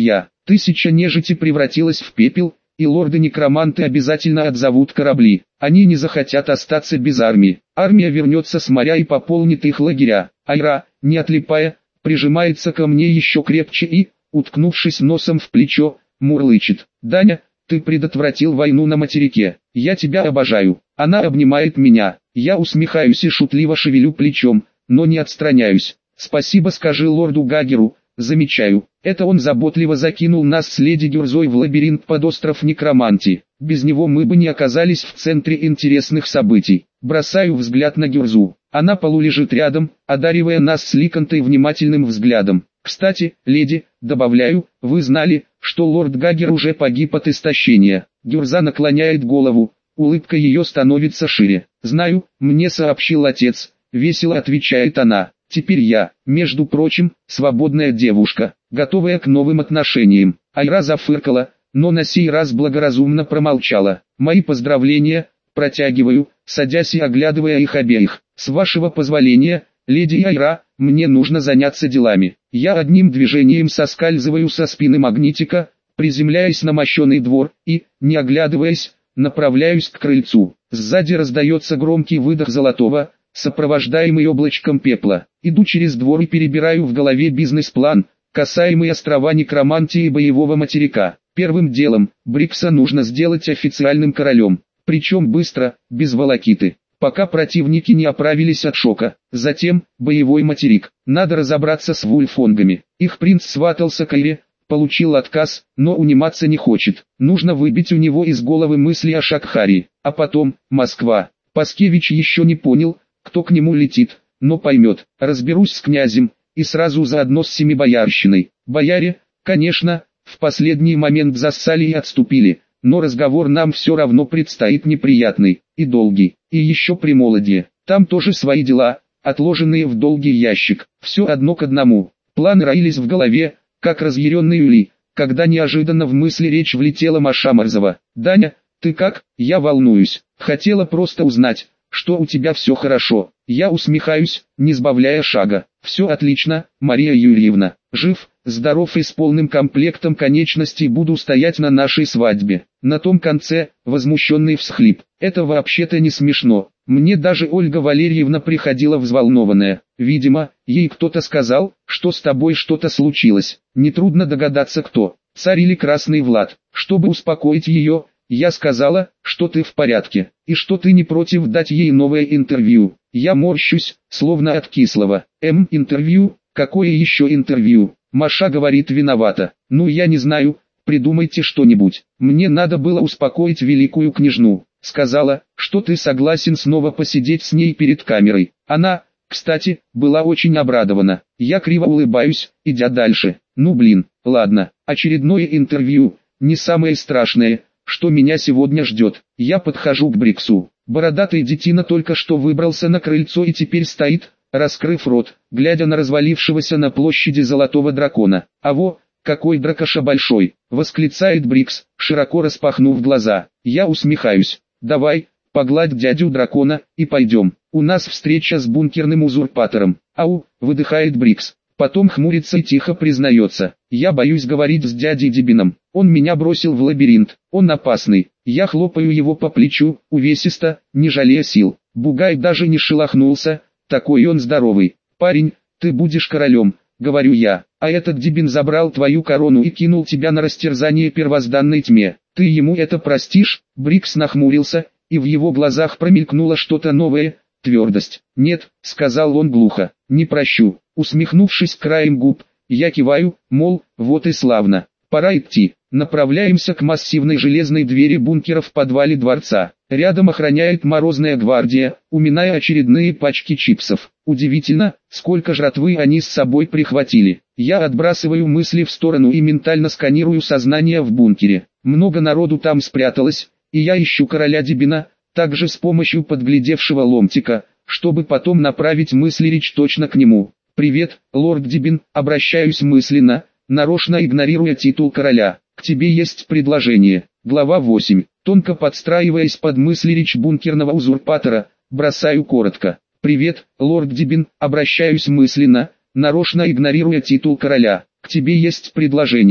Тысяча нежити превратилась в пепел, и лорды-некроманты обязательно отзовут корабли. Они не захотят остаться без армии. Армия вернется с моря и пополнит их лагеря. Айра, не отлипая, прижимается ко мне еще крепче и, уткнувшись носом в плечо, мурлычет. «Даня, ты предотвратил войну на материке. Я тебя обожаю». Она обнимает меня. Я усмехаюсь и шутливо шевелю плечом, но не отстраняюсь. «Спасибо скажи лорду Гагеру». Замечаю, это он заботливо закинул нас с леди Гюрзой в лабиринт под остров Некромантии. Без него мы бы не оказались в центре интересных событий. Бросаю взгляд на Гюрзу. Она полулежит рядом, одаривая нас с Ликантой внимательным взглядом. «Кстати, леди», добавляю, «вы знали, что лорд Гагер уже погиб от истощения». Гюрза наклоняет голову, улыбка ее становится шире. «Знаю, мне сообщил отец», весело отвечает она. «Теперь я, между прочим, свободная девушка, готовая к новым отношениям». Айра зафыркала, но на сей раз благоразумно промолчала. «Мои поздравления», протягиваю, садясь и оглядывая их обеих. «С вашего позволения, леди Айра, мне нужно заняться делами». Я одним движением соскальзываю со спины магнитика, приземляясь на мощеный двор, и, не оглядываясь, направляюсь к крыльцу. Сзади раздается громкий выдох Золотого, сопровождаемый облачком пепла. Иду через двор и перебираю в голове бизнес-план, касаемый острова Некромантии и боевого материка. Первым делом, Брикса нужно сделать официальным королем, причем быстро, без волокиты, пока противники не оправились от шока. Затем, боевой материк. Надо разобраться с вульфонгами. Их принц сватался к Айре, получил отказ, но униматься не хочет. Нужно выбить у него из головы мысли о Шакхари. А потом, Москва. Паскевич еще не понял, кто к нему летит, но поймет. Разберусь с князем, и сразу заодно с семибоярщиной. Бояре, конечно, в последний момент зассали и отступили, но разговор нам все равно предстоит неприятный и долгий. И еще Примолодье. Там тоже свои дела, отложенные в долгий ящик. Все одно к одному. Планы роились в голове, как разъяренный Юли, когда неожиданно в мысли речь влетела Маша Морзова. «Даня, ты как?» «Я волнуюсь. Хотела просто узнать, что у тебя все хорошо». Я усмехаюсь, не сбавляя шага. «Все отлично, Мария Юрьевна. Жив, здоров и с полным комплектом конечностей буду стоять на нашей свадьбе». На том конце, возмущенный всхлип. «Это вообще-то не смешно. Мне даже Ольга Валерьевна приходила взволнованная. Видимо, ей кто-то сказал, что с тобой что-то случилось. Нетрудно догадаться кто. Царь или Красный Влад». Чтобы успокоить ее, я сказала, что ты в порядке, и что ты не против дать ей новое интервью. Я морщусь, словно от кислого. Эм, интервью? Какое еще интервью? Маша говорит виновата. Ну я не знаю, придумайте что-нибудь. Мне надо было успокоить великую княжну. Сказала, что ты согласен снова посидеть с ней перед камерой. Она, кстати, была очень обрадована. Я криво улыбаюсь, идя дальше. Ну блин, ладно, очередное интервью, не самое страшное, что меня сегодня ждет. Я подхожу к Бриксу. Бородатый детина только что выбрался на крыльцо и теперь стоит, раскрыв рот, глядя на развалившегося на площади золотого дракона. «А во, какой дракоша большой!» — восклицает Брикс, широко распахнув глаза. Я усмехаюсь. «Давай, погладь дядю дракона, и пойдем. У нас встреча с бункерным узурпатором». «Ау!» — выдыхает Брикс. Потом хмурится и тихо признается. «Я боюсь говорить с дядей Дибином. Он меня бросил в лабиринт. Он опасный». Я хлопаю его по плечу, увесисто, не жалея сил. Бугай даже не шелохнулся, такой он здоровый. «Парень, ты будешь королем», — говорю я. «А этот Дибин забрал твою корону и кинул тебя на растерзание первозданной тьме. Ты ему это простишь?» Брикс нахмурился, и в его глазах промелькнуло что-то новое, твердость. «Нет», — сказал он глухо, — «не прощу». Усмехнувшись краем губ, я киваю, мол, вот и славно. Пора идти. Направляемся к массивной железной двери бункера в подвале дворца. Рядом охраняет морозная гвардия, уминая очередные пачки чипсов. Удивительно, сколько жратвы они с собой прихватили. Я отбрасываю мысли в сторону и ментально сканирую сознание в бункере. Много народу там спряталось, и я ищу короля Дибина, также с помощью подглядевшего ломтика, чтобы потом направить мысли речь точно к нему. «Привет, лорд Дибин», обращаюсь мысленно, нарочно игнорируя титул короля. «К тебе есть предложение». Глава восемь. Тонко подстраиваясь под мысли речь бункерного узурпатора, бросаю коротко. «Привет, лорд Дибин», обращаюсь мысленно, нарочно игнорируя титул короля. «К тебе есть предложение».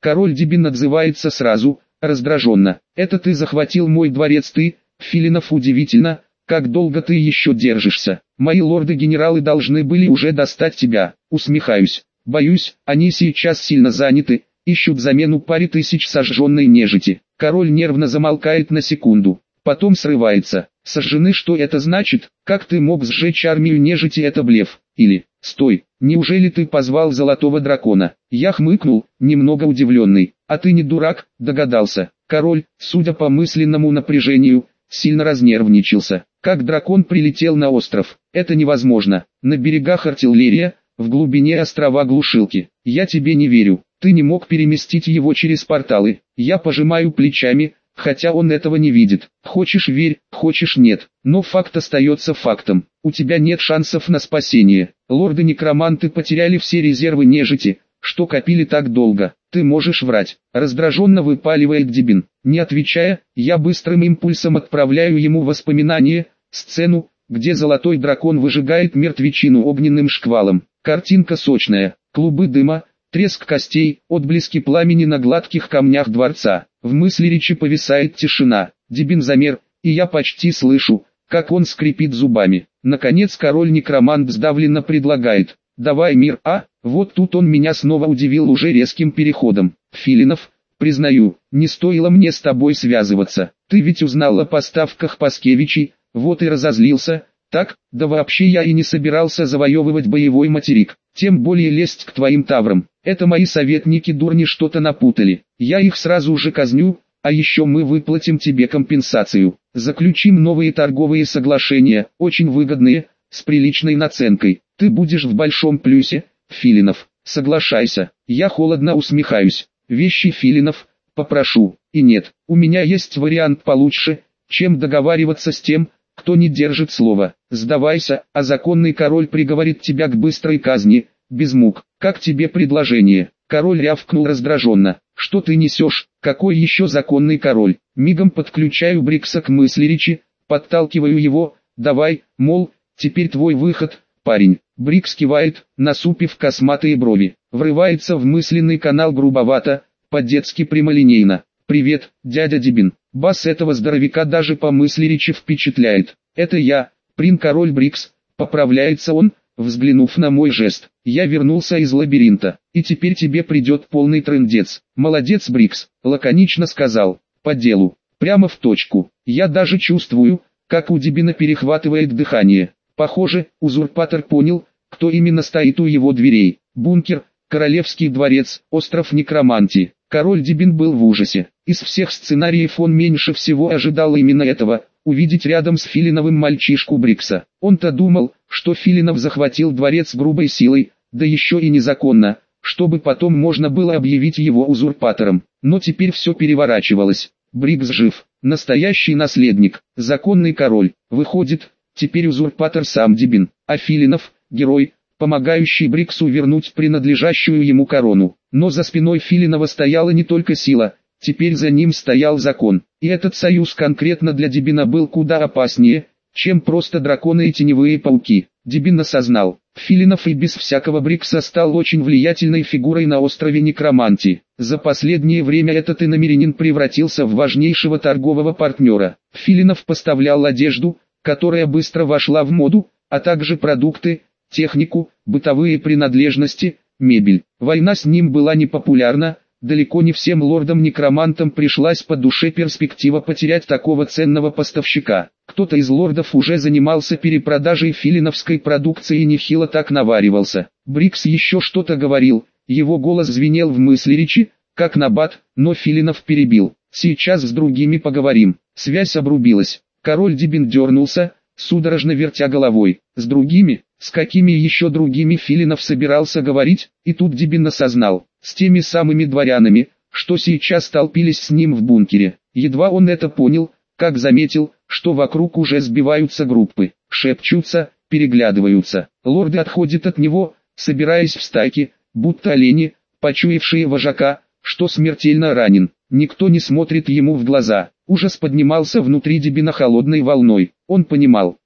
Король Дибин отзывается сразу, раздраженно. Это ты захватил мой дворец, ты, Филинов, удивительно, как долго ты еще держишься. Мои лорды-генералы должны были уже достать тебя. Усмехаюсь. Боюсь, они сейчас сильно заняты, ищут замену паре тысяч сожженной нежити. Король нервно замолкает на секунду, потом срывается. Сожжены, что это значит? Как ты мог сжечь армию нежити, это блеф? Или, стой, неужели ты позвал золотого дракона? Я хмыкнул, немного удивленный. А ты не дурак, догадался. Король, судя по мысленному напряжению, сильно разнервничался. Как дракон прилетел на остров? Это невозможно. На берегах артиллерия, в глубине острова глушилки. Я тебе не верю. Ты не мог переместить его через порталы. Я пожимаю плечами, хотя он этого не видит. Хочешь верь, хочешь нет. Но факт остается фактом. У тебя нет шансов на спасение. Лорды-некроманты потеряли все резервы нежити, что копили так долго. Ты можешь врать. Раздраженно выпаливает Дибин. Не отвечая, я быстрым импульсом отправляю ему воспоминания, сцену, где золотой дракон выжигает мертвечину огненным шквалом. Картинка сочная, клубы дыма, треск костей, отблески пламени на гладких камнях дворца. В мысли речи повисает тишина. Дибин замер, и я почти слышу, как он скрипит зубами. Наконец король-некромант сдавленно предлагает: «Давай мир, а?» Вот тут он меня снова удивил уже резким переходом. «Филинов, признаю, не стоило мне с тобой связываться. Ты ведь узнал о поставках Паскевичей, вот и разозлился. Так, да вообще я и не собирался завоевывать боевой материк, тем более лезть к твоим таврам. Это мои советники дурни что-то напутали. Я их сразу же казню, а еще мы выплатим тебе компенсацию. Заключим новые торговые соглашения, очень выгодные, с приличной наценкой. Ты будешь в большом плюсе, Филинов. Соглашайся». Я холодно усмехаюсь. «Вещи, Филинов, попрошу. И нет, у меня есть вариант получше, чем договариваться с тем, кто не держит слова. Сдавайся, а законный король приговорит тебя к быстрой казни, без мук. Как тебе предложение?» Король рявкнул раздраженно. «Что ты несешь? Какой еще законный король?» Мигом подключаю Брикса к мысли речи, подталкиваю его. «Давай, мол, теперь твой выход, парень». Брикс кивает, насупив косматые брови. Врывается в мысленный канал грубовато, по-детски прямолинейно. «Привет, дядя Дибин». Бас этого здоровяка даже по мысли речи впечатляет. «Это я, прин-король Брикс», поправляется он, взглянув на мой жест. «Я вернулся из лабиринта, и теперь тебе придет полный трындец». «Молодец, Брикс», лаконично сказал, «по делу, прямо в точку». Я даже чувствую, как у Дибина перехватывает дыхание. Похоже, узурпатор понял, кто именно стоит у его дверей. Бункер, королевский дворец, остров Некромантии. Король Дибин был в ужасе. Из всех сценариев он меньше всего ожидал именно этого, увидеть рядом с Филиновым мальчишку Брикса. Он-то думал, что Филинов захватил дворец грубой силой, да еще и незаконно, чтобы потом можно было объявить его узурпатором. Но теперь все переворачивалось. Брикс жив, настоящий наследник, законный король. Выходит, теперь узурпатор сам Дибин, а Филинов – герой, помогающий Бриксу вернуть принадлежащую ему корону. Но за спиной Филинова стояла не только сила, теперь за ним стоял закон. И этот союз конкретно для Дибина был куда опаснее, чем просто драконы и теневые пауки. Дибин осознал, Филинов и без всякого Брикса стал очень влиятельной фигурой на острове Некромантии. За последнее время этот иномерянин превратился в важнейшего торгового партнера. Филинов поставлял одежду, которая быстро вошла в моду, а также продукты, технику, бытовые принадлежности, мебель. Война с ним была непопулярна, далеко не всем лордам-некромантам пришлась по душе перспектива потерять такого ценного поставщика. Кто-то из лордов уже занимался перепродажей филиновской продукции и нехило так наваривался. Брикс еще что-то говорил, его голос звенел в мысли речи, как набат, но Филинов перебил. «Сейчас с другими поговорим». Связь обрубилась. Король Дибин дернулся, судорожно вертя головой. С другими? С какими еще другими Филинов собирался говорить? И тут Дибин осознал, с теми самыми дворянами, что сейчас толпились с ним в бункере. Едва он это понял, как заметил, что вокруг уже сбиваются группы, шепчутся, переглядываются. Лорды отходят от него, собираясь в стайки, будто олени, почуявшие вожака, что смертельно ранен. Никто не смотрит ему в глаза. Ужас поднимался внутри Дибина холодной волной. Он понимал,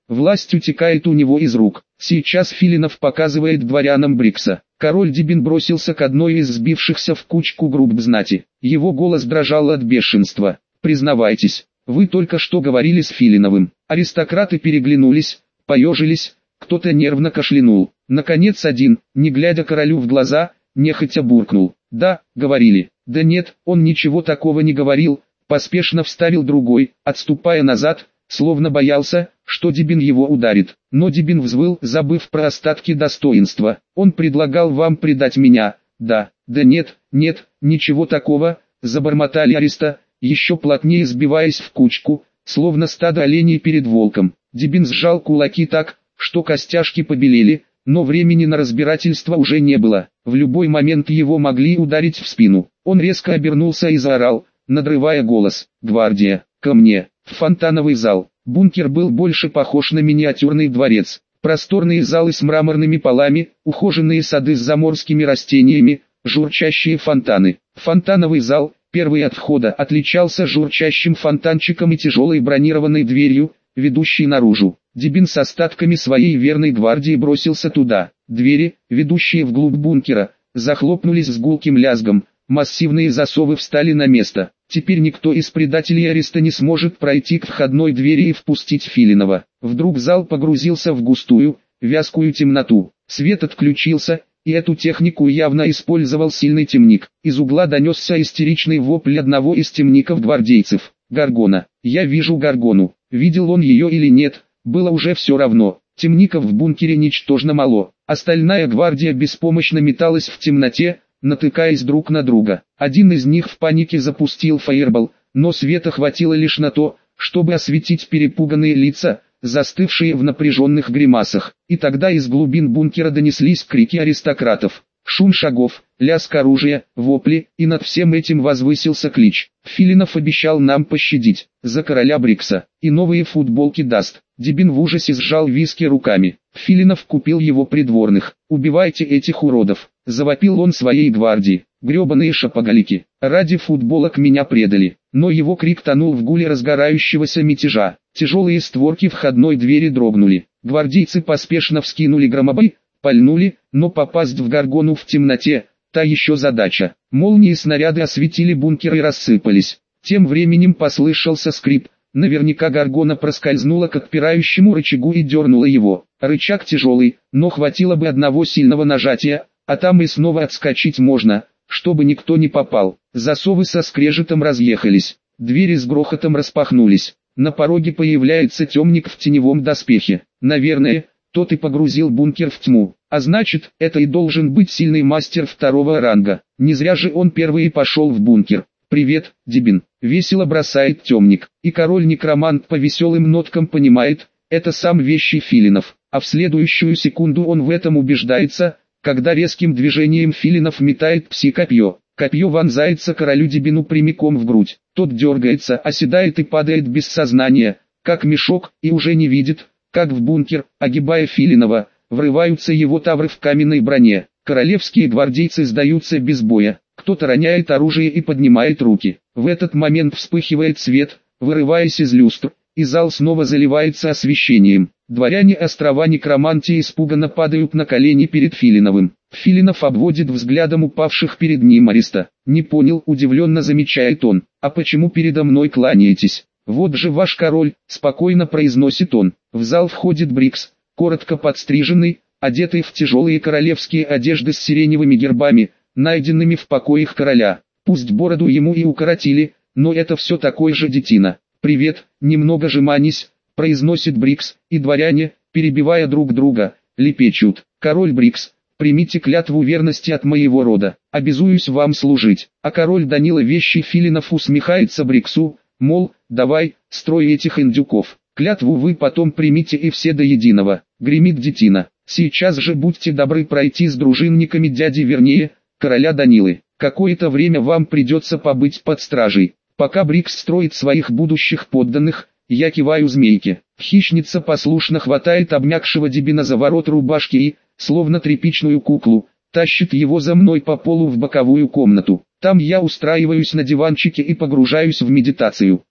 Власть утекает у него из рук. Сейчас Филинов показывает дворянам Брикса. Король Дибин бросился к одной из сбившихся в кучку групп знати. Его голос дрожал от бешенства. «Признавайтесь, вы только что говорили с Филиновым». Аристократы переглянулись, поежились, кто-то нервно кашлянул. Наконец один, не глядя королю в глаза, нехотя буркнул: «Да, говорили». «Да нет, он ничего такого не говорил», поспешно вставил другой, отступая назад, словно боялся, что Дибин его ударит. Но Дибин взвыл, забыв про остатки достоинства. «Он предлагал вам предать меня». «Да, да нет, нет, ничего такого», забормотали ариста, еще плотнее сбиваясь в кучку, словно стадо оленей перед волком. Дибин сжал кулаки так, что костяшки побелели, но времени на разбирательство уже не было. В любой момент его могли ударить в спину. Он резко обернулся и заорал, надрывая голос: «Гвардия, ко мне!» В фонтановый зал. Бункер был больше похож на миниатюрный дворец. Просторные залы с мраморными полами, ухоженные сады с заморскими растениями, журчащие фонтаны. Фонтановый зал, первый от входа, отличался журчащим фонтанчиком и тяжелой бронированной дверью, ведущей наружу. Дибин с остатками своей верной гвардии бросился туда. Двери, ведущие вглубь бункера, захлопнулись с гулким лязгом, массивные засовы встали на место. Теперь никто из предателей ареста не сможет пройти к входной двери и впустить Филинова. Вдруг зал погрузился в густую, вязкую темноту. Свет отключился, и эту технику явно использовал сильный темник. Из угла донесся истеричный вопль одного из темников-гвардейцев: «Гаргона! Я вижу Гаргону!» Видел он ее или нет, было уже все равно. Темников в бункере ничтожно мало. Остальная гвардия беспомощно металась в темноте, натыкаясь друг на друга. Один из них в панике запустил фаербол, но света хватило лишь на то, чтобы осветить перепуганные лица, застывшие в напряженных гримасах. И тогда из глубин бункера донеслись крики аристократов. Шум шагов, лязг оружия, вопли, и над всем этим возвысился клич: «Филинов обещал нам пощадить, за короля Брикса, и новые футболки даст». Дибин в ужасе сжал виски руками. Филинов купил его придворных. «Убивайте этих уродов», — завопил он своей гвардии. «Гребаные шапоголики, ради футболок меня предали». Но его крик тонул в гуле разгорающегося мятежа. Тяжелые створки входной двери дрогнули. Гвардейцы поспешно вскинули громобой, пальнули, но попасть в Гаргону в темноте — та еще задача. Молнии и снаряды осветили бункер и рассыпались. Тем временем послышался скрип. Наверняка Гаргона проскользнула к отпирающему рычагу и дернула его. Рычаг тяжелый, но хватило бы одного сильного нажатия, а там и снова отскочить можно, чтобы никто не попал. Засовы со скрежетом разъехались. Двери с грохотом распахнулись. На пороге появляется темник в теневом доспехе. Наверное, тот и погрузил бункер в тьму. А значит, это и должен быть сильный мастер второго ранга. Не зря же он первый и пошел в бункер. «Привет, Дибин», — весело бросает темник. И король-некромант по веселым ноткам понимает, это сам вещий Филинов. А в следующую секунду он в этом убеждается, когда резким движением Филинов метает пси-копье. Копье вонзается королю Дибину прямиком в грудь. Тот дергается, оседает и падает без сознания, как мешок, и уже не видит, как в бункер, огибая Филинова, врываются его тавры в каменной броне. Королевские гвардейцы сдаются без боя. Кто-то роняет оружие и поднимает руки. В этот момент вспыхивает свет, вырываясь из люстр, и зал снова заливается освещением. Дворяне острова Некромантии испуганно падают на колени перед Филиновым. Филинов обводит взглядом упавших перед ним ареста. «Не понял», — удивленно замечает он. «А почему передо мной кланяетесь? Вот же ваш король», — спокойно произносит он. В зал входит Брикс, коротко подстриженный, одетый в тяжелые королевские одежды с сиреневыми гербами, найденными в покоях короля. Пусть бороду ему и укоротили, но это все такой же детина. «Привет, немного жеманись», — произносит Брикс, и дворяне, перебивая друг друга, лепечут: «Король Брикс, примите клятву верности от моего рода, обязуюсь вам служить». А король Данила Вещий Филинов усмехается Бриксу, мол, давай, строй этих индюков. Клятву вы потом примите и все до единого. Гремит детина. Сейчас же будьте добры пройти с дружинниками дяди Вернее, короля Данилы. Какое-то время вам придется побыть под стражей. Пока Брикс строит своих будущих подданных, я киваю змейке. Хищница послушно хватает обмякшего Дибина за ворот рубашки и, словно тряпичную куклу, тащит его за мной по полу в боковую комнату. Там я устраиваюсь на диванчике и погружаюсь в медитацию.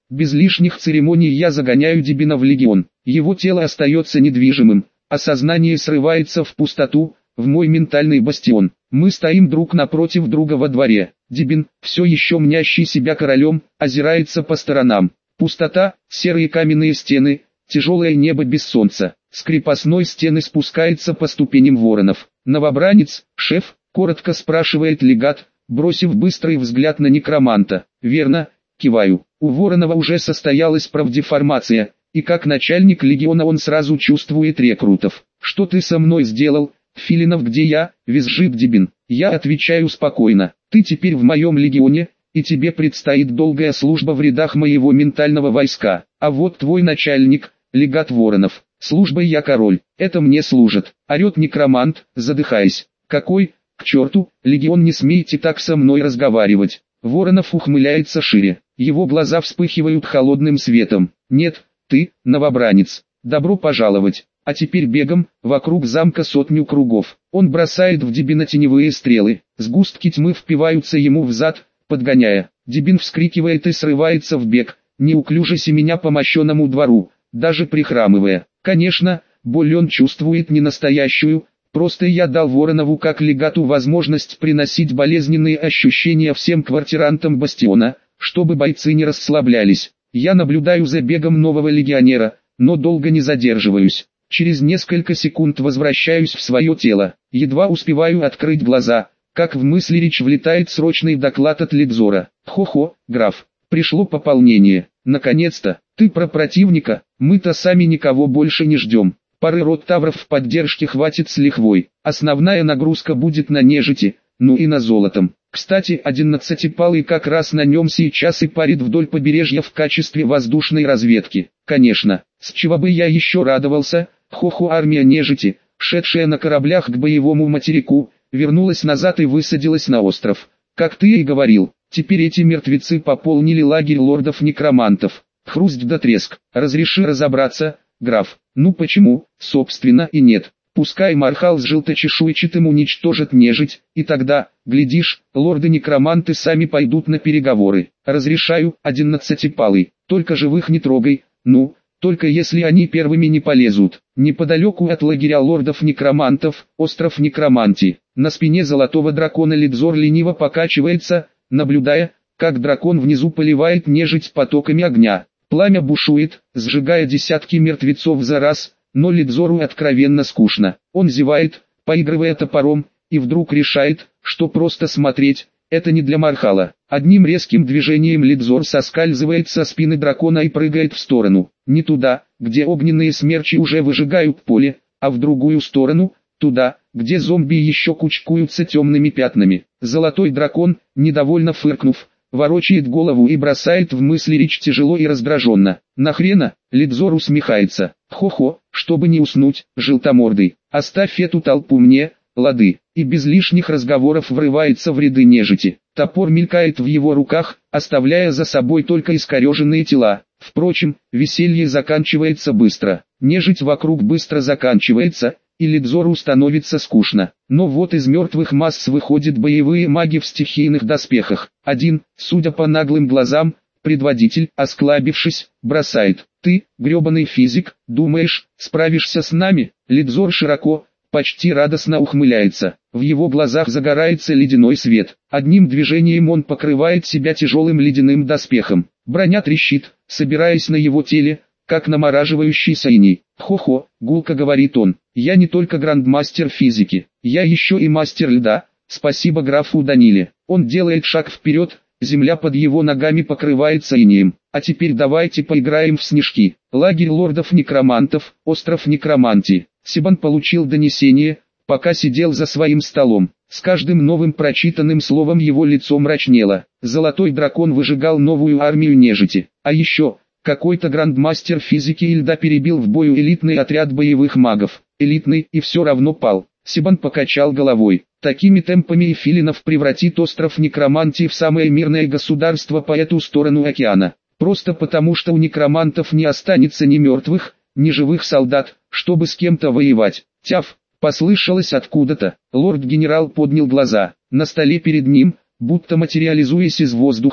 Без лишних церемоний я загоняю Дибина в легион. Его тело остается недвижимым, а сознание срывается в пустоту, в мой ментальный бастион. Мы стоим друг напротив друга во дворе. Дибин, все еще мнящий себя королем, озирается по сторонам. Пустота, серые каменные стены, тяжелое небо без солнца. С крепостной стены спускается по ступеням воронов. «Новобранец, шеф?» — коротко спрашивает легат, бросив быстрый взгляд на некроманта. «Верно», — киваю. У Воронова уже состоялась правдеформация, и как начальник легиона он сразу чувствует рекрутов. «Что ты со мной сделал, Филинов, где я?» — визжит Дибин. Я отвечаю спокойно. «Ты теперь в моем легионе, и тебе предстоит долгая служба в рядах моего ментального войска. А вот твой начальник, легат Воронов. Службой я король, это мне служит», — орет некромант, задыхаясь. «Какой, к черту, легион, не смейте так со мной разговаривать». Воронов ухмыляется шире, его глаза вспыхивают холодным светом. «Нет, ты, новобранец, добро пожаловать, а теперь бегом, вокруг замка сотню кругов». Он бросает в Дибина теневые стрелы, сгустки тьмы впиваются ему в зад, подгоняя. Дибин вскрикивает и срывается в бег, неуклюже семеня по мощенному двору, даже прихрамывая. Конечно, боль он чувствует не настоящую, просто я дал Воронову как легату возможность приносить болезненные ощущения всем квартирантам бастиона, чтобы бойцы не расслаблялись. Я наблюдаю за бегом нового легионера, но долго не задерживаюсь. Через несколько секунд возвращаюсь в свое тело, едва успеваю открыть глаза, как в мысли речь влетает срочный доклад от Лидзора. «Хо-хо, граф, пришло пополнение, наконец-то, ты про противника, мы-то сами никого больше не ждем. Пары рот тавров в поддержке хватит с лихвой, основная нагрузка будет на нежити, ну и на золотом. Кстати, одиннадцатипалый как раз на нем сейчас и парит вдоль побережья в качестве воздушной разведки. Конечно, с чего бы я еще радовался, хо-хо, армия нежити, шедшая на кораблях к боевому материку, вернулась назад и высадилась на остров. Как ты и говорил, теперь эти мертвецы пополнили лагерь лордов-некромантов. Хруст да треск. Разреши разобраться, граф. Ну почему, собственно, и нет. Пускай Мархал с желточешуйчатым уничтожит нежить, и тогда, глядишь, лорды-некроманты сами пойдут на переговоры. Разрешаю, одиннадцатипалый, только живых не трогай, ну, только если они первыми не полезут. Неподалеку от лагеря лордов-некромантов, остров Некромантии, на спине золотого дракона Лидзор лениво покачивается, наблюдая, как дракон внизу поливает нежить потоками огня. Пламя бушует, сжигая десятки мертвецов за раз, но Лидзору откровенно скучно. Он зевает, поигрывая топором, и вдруг решает, что просто смотреть – это не для Мархала. Одним резким движением Лидзор соскальзывает со спины дракона и прыгает в сторону. Не туда, где огненные смерчи уже выжигают поле, а в другую сторону, туда, где зомби еще кучкуются темными пятнами. Золотой дракон, недовольно фыркнув, ворочает голову и бросает в мысли речь тяжело и раздраженно. «Нахрена?» — Лидзор усмехается. «Хо-хо, чтобы не уснуть, желтомордый, оставь эту толпу мне, лады». И без лишних разговоров врывается в ряды нежити. Топор мелькает в его руках, оставляя за собой только искореженные тела. Впрочем, веселье заканчивается быстро. Нежить вокруг быстро заканчивается, и Лидзору становится скучно. Но вот из мертвых масс выходят боевые маги в стихийных доспехах. Один, судя по наглым глазам, предводитель, осклабившись, бросает: «Ты, гребаный физик, думаешь, справишься с нами?» Лидзор широко, почти радостно ухмыляется. В его глазах загорается ледяной свет. Одним движением он покрывает себя тяжелым ледяным доспехом. Броня трещит, собираясь на его теле, как намораживающийся иней. «Хо-хо», — гулко говорит он, — «я не только грандмастер физики, я еще и мастер льда, спасибо графу Даниле». Он делает шаг вперед, земля под его ногами покрывается инеем. «А теперь давайте поиграем в снежки». Лагерь лордов-некромантов, остров Некромантии. Сибан получил донесение, пока сидел за своим столом. С каждым новым прочитанным словом его лицо мрачнело. Золотой дракон выжигал новую армию нежити. А еще, какой-то грандмастер физики и льда перебил в бою элитный отряд боевых магов. Элитный, и все равно пал. Сибан покачал головой. Такими темпами и Филинов превратит остров Некромантии в самое мирное государство по эту сторону океана. Просто потому, что у некромантов не останется ни мертвых, ни живых солдат, чтобы с кем-то воевать. «Тяф!» — послышалось откуда-то. Лорд-генерал поднял глаза. На столе перед ним, будто материализуясь из воздуха,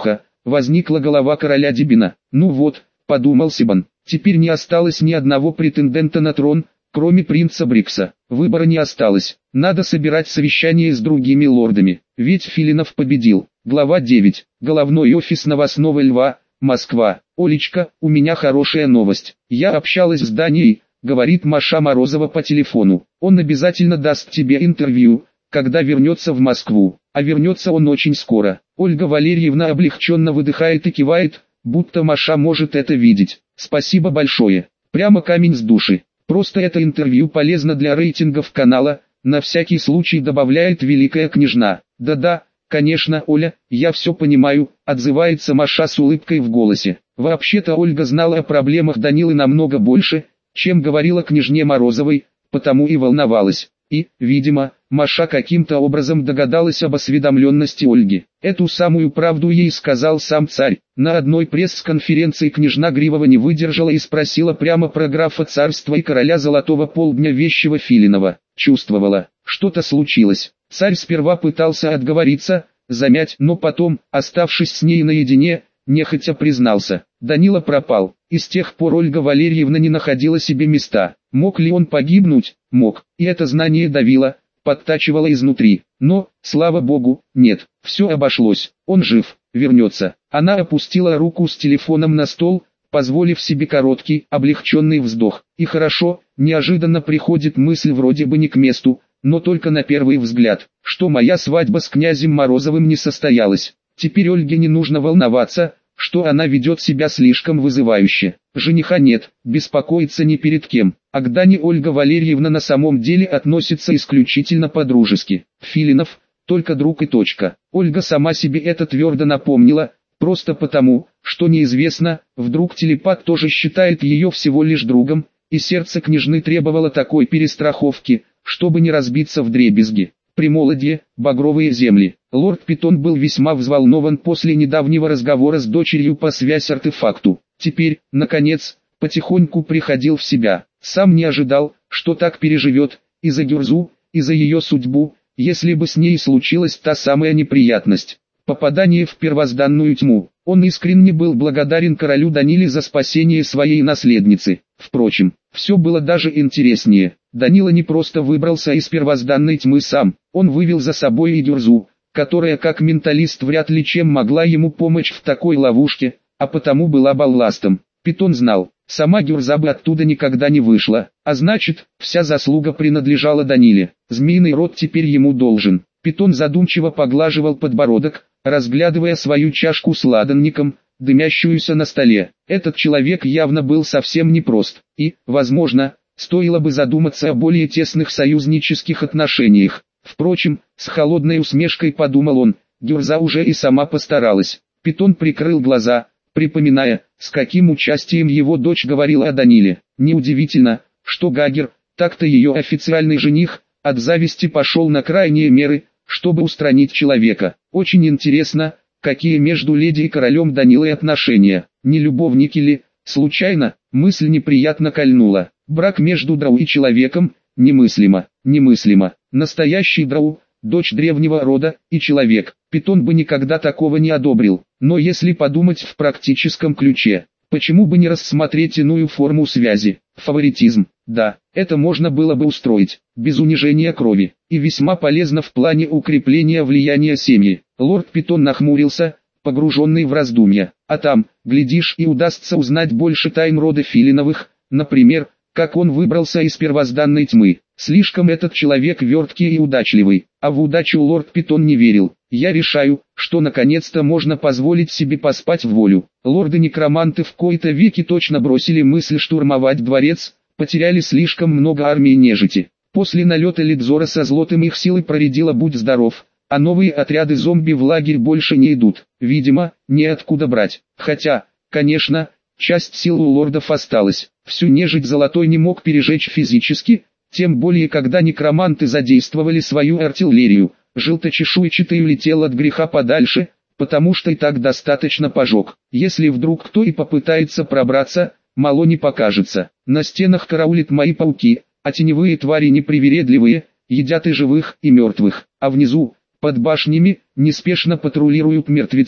возникла голова короля Дибина. Ну вот, подумал Сибан, теперь не осталось ни одного претендента на трон, кроме принца Брикса. Выбора не осталось, надо собирать совещание с другими лордами, ведь Филинов победил. Глава девять. Головной офис новостного льва, Москва. Олечка, у меня хорошая новость. Я общалась с Данией, говорит Маша Морозова по телефону. Он обязательно даст тебе интервью, когда вернется в Москву. А вернется он очень скоро. Ольга Валерьевна облегченно выдыхает и кивает, будто Маша может это видеть. Спасибо большое. Прямо камень с души. Просто это интервью полезно для рейтингов канала, на всякий случай добавляет великая княжна. Да-да, конечно, Оля, я все понимаю, отзывается Маша с улыбкой в голосе. Вообще-то Ольга знала о проблемах Данилы намного больше, чем говорила княжне Морозовой, потому и волновалась. И, видимо, Маша каким-то образом догадалась об осведомленности Ольги. Эту самую правду ей сказал сам царь. На одной пресс-конференции княжна Гривова не выдержала и спросила прямо про графа царства и короля Золотого Полдня Вещего Филинова. Чувствовала, что-то случилось. Царь сперва пытался отговориться, замять, но потом, оставшись с ней наедине, нехотя признался. Данила пропал, и с тех пор Ольга Валерьевна не находила себе места. Мог ли он погибнуть? Мог, и это знание давило, подтачивало изнутри. Но, слава богу, нет, все обошлось, он жив, вернется. Она опустила руку с телефоном на стол, позволив себе короткий, облегченный вздох. И хорошо, неожиданно приходит мысль вроде бы не к месту, но только на первый взгляд, что моя свадьба с князем Морозовым не состоялась. Теперь Ольге не нужно волноваться, что она ведет себя слишком вызывающе. Жениха нет, беспокоиться ни перед кем. А к Дане Ольга Валерьевна на самом деле относится исключительно по-дружески. Филинов – только друг и точка. Ольга сама себе это твердо напомнила, просто потому, что неизвестно, вдруг телепат тоже считает ее всего лишь другом, и сердце княжны требовало такой перестраховки, чтобы не разбиться вдребезги. Примолодье, багровые земли. Лорд Питон был весьма взволнован после недавнего разговора с дочерью по связь-артефакту. Теперь, наконец, потихоньку приходил в себя. Сам не ожидал, что так переживет, и за Гюрзу, и за ее судьбу, если бы с ней случилась та самая неприятность. Попадание в первозданную тьму. Он искренне был благодарен королю Даниле за спасение своей наследницы. Впрочем, все было даже интереснее. Данила не просто выбрался из первозданной тьмы сам, он вывел за собой и Гюрзу, которая как менталист вряд ли чем могла ему помочь в такой ловушке, а потому была балластом. Питон знал, сама Гюрза бы оттуда никогда не вышла, а значит, вся заслуга принадлежала Даниле. Змеиный род теперь ему должен. Питон задумчиво поглаживал подбородок, разглядывая свою чашку с ладанником, дымящуюся на столе. Этот человек явно был совсем непрост, и, возможно, стоило бы задуматься о более тесных союзнических отношениях. Впрочем, с холодной усмешкой подумал он, Гюрза уже и сама постаралась. Питон прикрыл глаза, припоминая, с каким участием его дочь говорила о Даниле. Неудивительно, что Гагер, так-то ее официальный жених, от зависти пошел на крайние меры, чтобы устранить человека. Очень интересно, какие между леди и королем Данилой отношения. Не любовники ли? Случайно, мысль неприятно кольнула. Брак между Драу и человеком – немыслимо, немыслимо. Настоящий Драу, дочь древнего рода, и человек. Питон бы никогда такого не одобрил. Но если подумать в практическом ключе, почему бы не рассмотреть иную форму связи? Фаворитизм. Да, это можно было бы устроить, без унижения крови, и весьма полезно в плане укрепления влияния семьи. Лорд Питон нахмурился, погруженный в раздумья. А там, глядишь, и удастся узнать больше тайн рода Филиновых, например, как он выбрался из первозданной тьмы. Слишком этот человек верткий и удачливый, а в удачу лорд Питон не верил. Я решаю, что наконец-то можно позволить себе поспать в волю. Лорды-некроманты в кои-то веки точно бросили мысль штурмовать дворец, потеряли слишком много армии нежити. После налета Лидзора со злотом их силы проредила будь здоров, а новые отряды зомби в лагерь больше не идут. Видимо, неоткуда брать. Хотя, конечно, часть сил у лордов осталась. Всю нежить Золотой не мог пережечь физически, тем более когда некроманты задействовали свою артиллерию. Желточешуйчатый улетел от греха подальше, потому что и так достаточно пожег. Если вдруг кто и попытается пробраться, мало не покажется. На стенах караулят мои пауки, а теневые твари непривередливые, едят и живых, и мертвых. А внизу, под башнями, неспешно патрулируют мертвецы,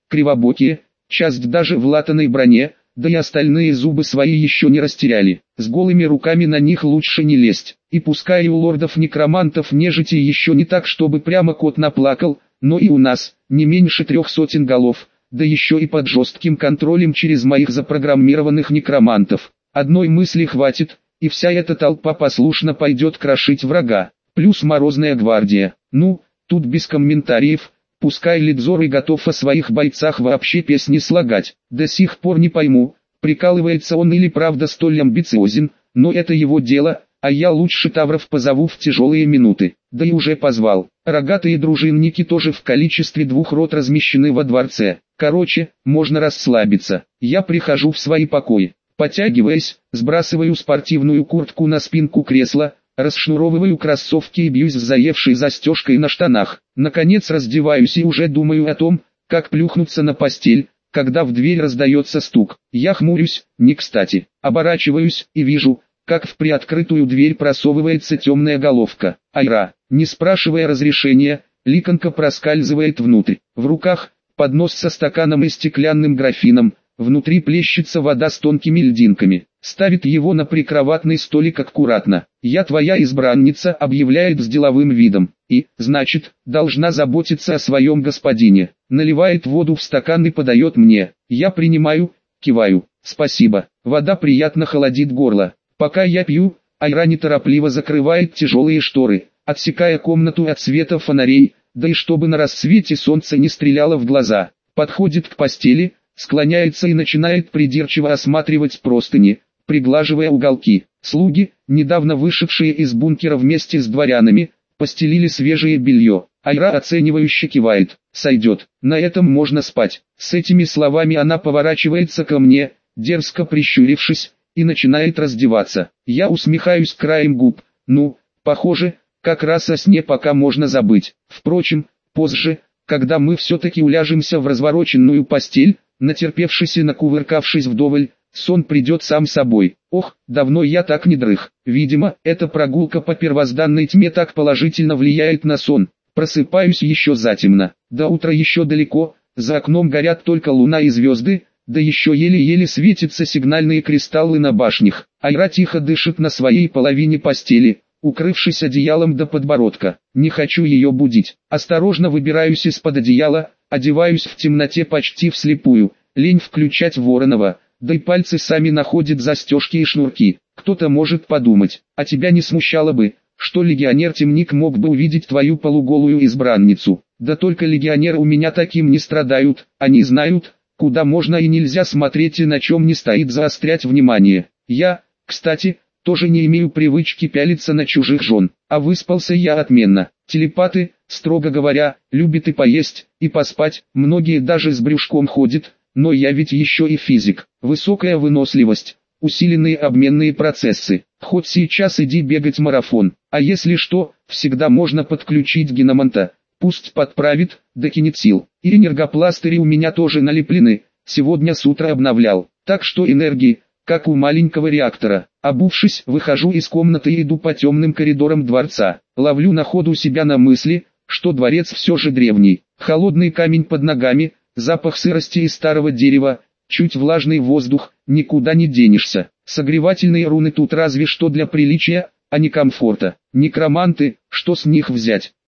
кривобокие, часть даже в латаной броне, да и остальные зубы свои еще не растеряли. С голыми руками на них лучше не лезть. И пускай у лордов-некромантов нежити еще не так, чтобы прямо кот наплакал, но и у нас, не меньше трех сотен голов, да еще и под жестким контролем через моих запрограммированных некромантов. Одной мысли хватит, и вся эта толпа послушно пойдет крошить врага. Плюс Морозная гвардия. Ну, тут без комментариев. Пускай Лидзор и готов о своих бойцах вообще песни слагать. До сих пор не пойму, прикалывается он или правда столь амбициозен, но это его дело, а я лучше тавров позову в тяжелые минуты. Да и уже позвал. Рогатые дружинники тоже в количестве двух рот размещены во дворце. Короче, можно расслабиться. Я прихожу в свои покои. Потягиваясь, сбрасываю спортивную куртку на спинку кресла, расшнуровываю кроссовки и бьюсь с заевшей застежкой на штанах. Наконец раздеваюсь и уже думаю о том, как плюхнуться на постель, когда в дверь раздается стук. Я хмурюсь, не кстати. Оборачиваюсь и вижу, как в приоткрытую дверь просовывается темная головка. Айра, не спрашивая разрешения, ликанка проскальзывает внутрь. В руках поднос со стаканом и стеклянным графином. Внутри плещется вода с тонкими льдинками. Ставит его на прикроватный столик аккуратно. «Я твоя избранница», объявляет с деловым видом. И, значит, должна заботиться о своем господине. Наливает воду в стакан и подает мне. Я принимаю, киваю. «Спасибо». Вода приятно холодит горло. Пока я пью, Айра неторопливо закрывает тяжелые шторы, отсекая комнату от света фонарей, да и чтобы на рассвете солнце не стреляло в глаза. Подходит к постели, склоняется и начинает придирчиво осматривать простыни, приглаживая уголки. Слуги, недавно вышедшие из бункера вместе с дворянами, постелили свежее белье. Айра оценивающе кивает. «Сойдет, на этом можно спать». С этими словами она поворачивается ко мне, дерзко прищурившись, и начинает раздеваться. Я усмехаюсь краем губ. Ну, похоже, как раз о сне пока можно забыть. Впрочем, позже, когда мы все-таки уляжемся в развороченную постель, натерпевшись и накувыркавшись вдоволь, сон придет сам собой. Ох, давно я так не дрых. Видимо, эта прогулка по первозданной тьме так положительно влияет на сон. Просыпаюсь еще затемно. До утра еще далеко, за окном горят только луна и звезды, да еще еле-еле светятся сигнальные кристаллы на башнях. Айра тихо дышит на своей половине постели, укрывшись одеялом до подбородка. Не хочу ее будить. Осторожно выбираюсь из-под одеяла, одеваюсь в темноте почти вслепую. Лень включать Воронова, да и пальцы сами находят застежки и шнурки. Кто-то может подумать, а тебя не смущало бы, что легионер-темник мог бы увидеть твою полуголую избранницу. Да только легионеры у меня таким не страдают, они знают, куда можно и нельзя смотреть и на чем не стоит заострять внимание. Я, кстати, тоже не имею привычки пялиться на чужих жен, а выспался я отменно. Телепаты, строго говоря, любят и поесть, и поспать, многие даже с брюшком ходят, но я ведь еще и физик. Высокая выносливость, усиленные обменные процессы. Хоть сейчас иди бегать марафон, а если что, всегда можно подключить геноманта. Пусть подправит, докинет сил. И энергопластыри у меня тоже налеплены, сегодня с утра обновлял. Так что энергии, как у маленького реактора. Обувшись, выхожу из комнаты и иду по темным коридорам дворца. Ловлю на ходу себя на мысли, что дворец все же древний. Холодный камень под ногами, запах сырости и старого дерева, чуть влажный воздух, никуда не денешься. Согревательные руны тут разве что для приличия, а не комфорта. Некроманты, что с них взять?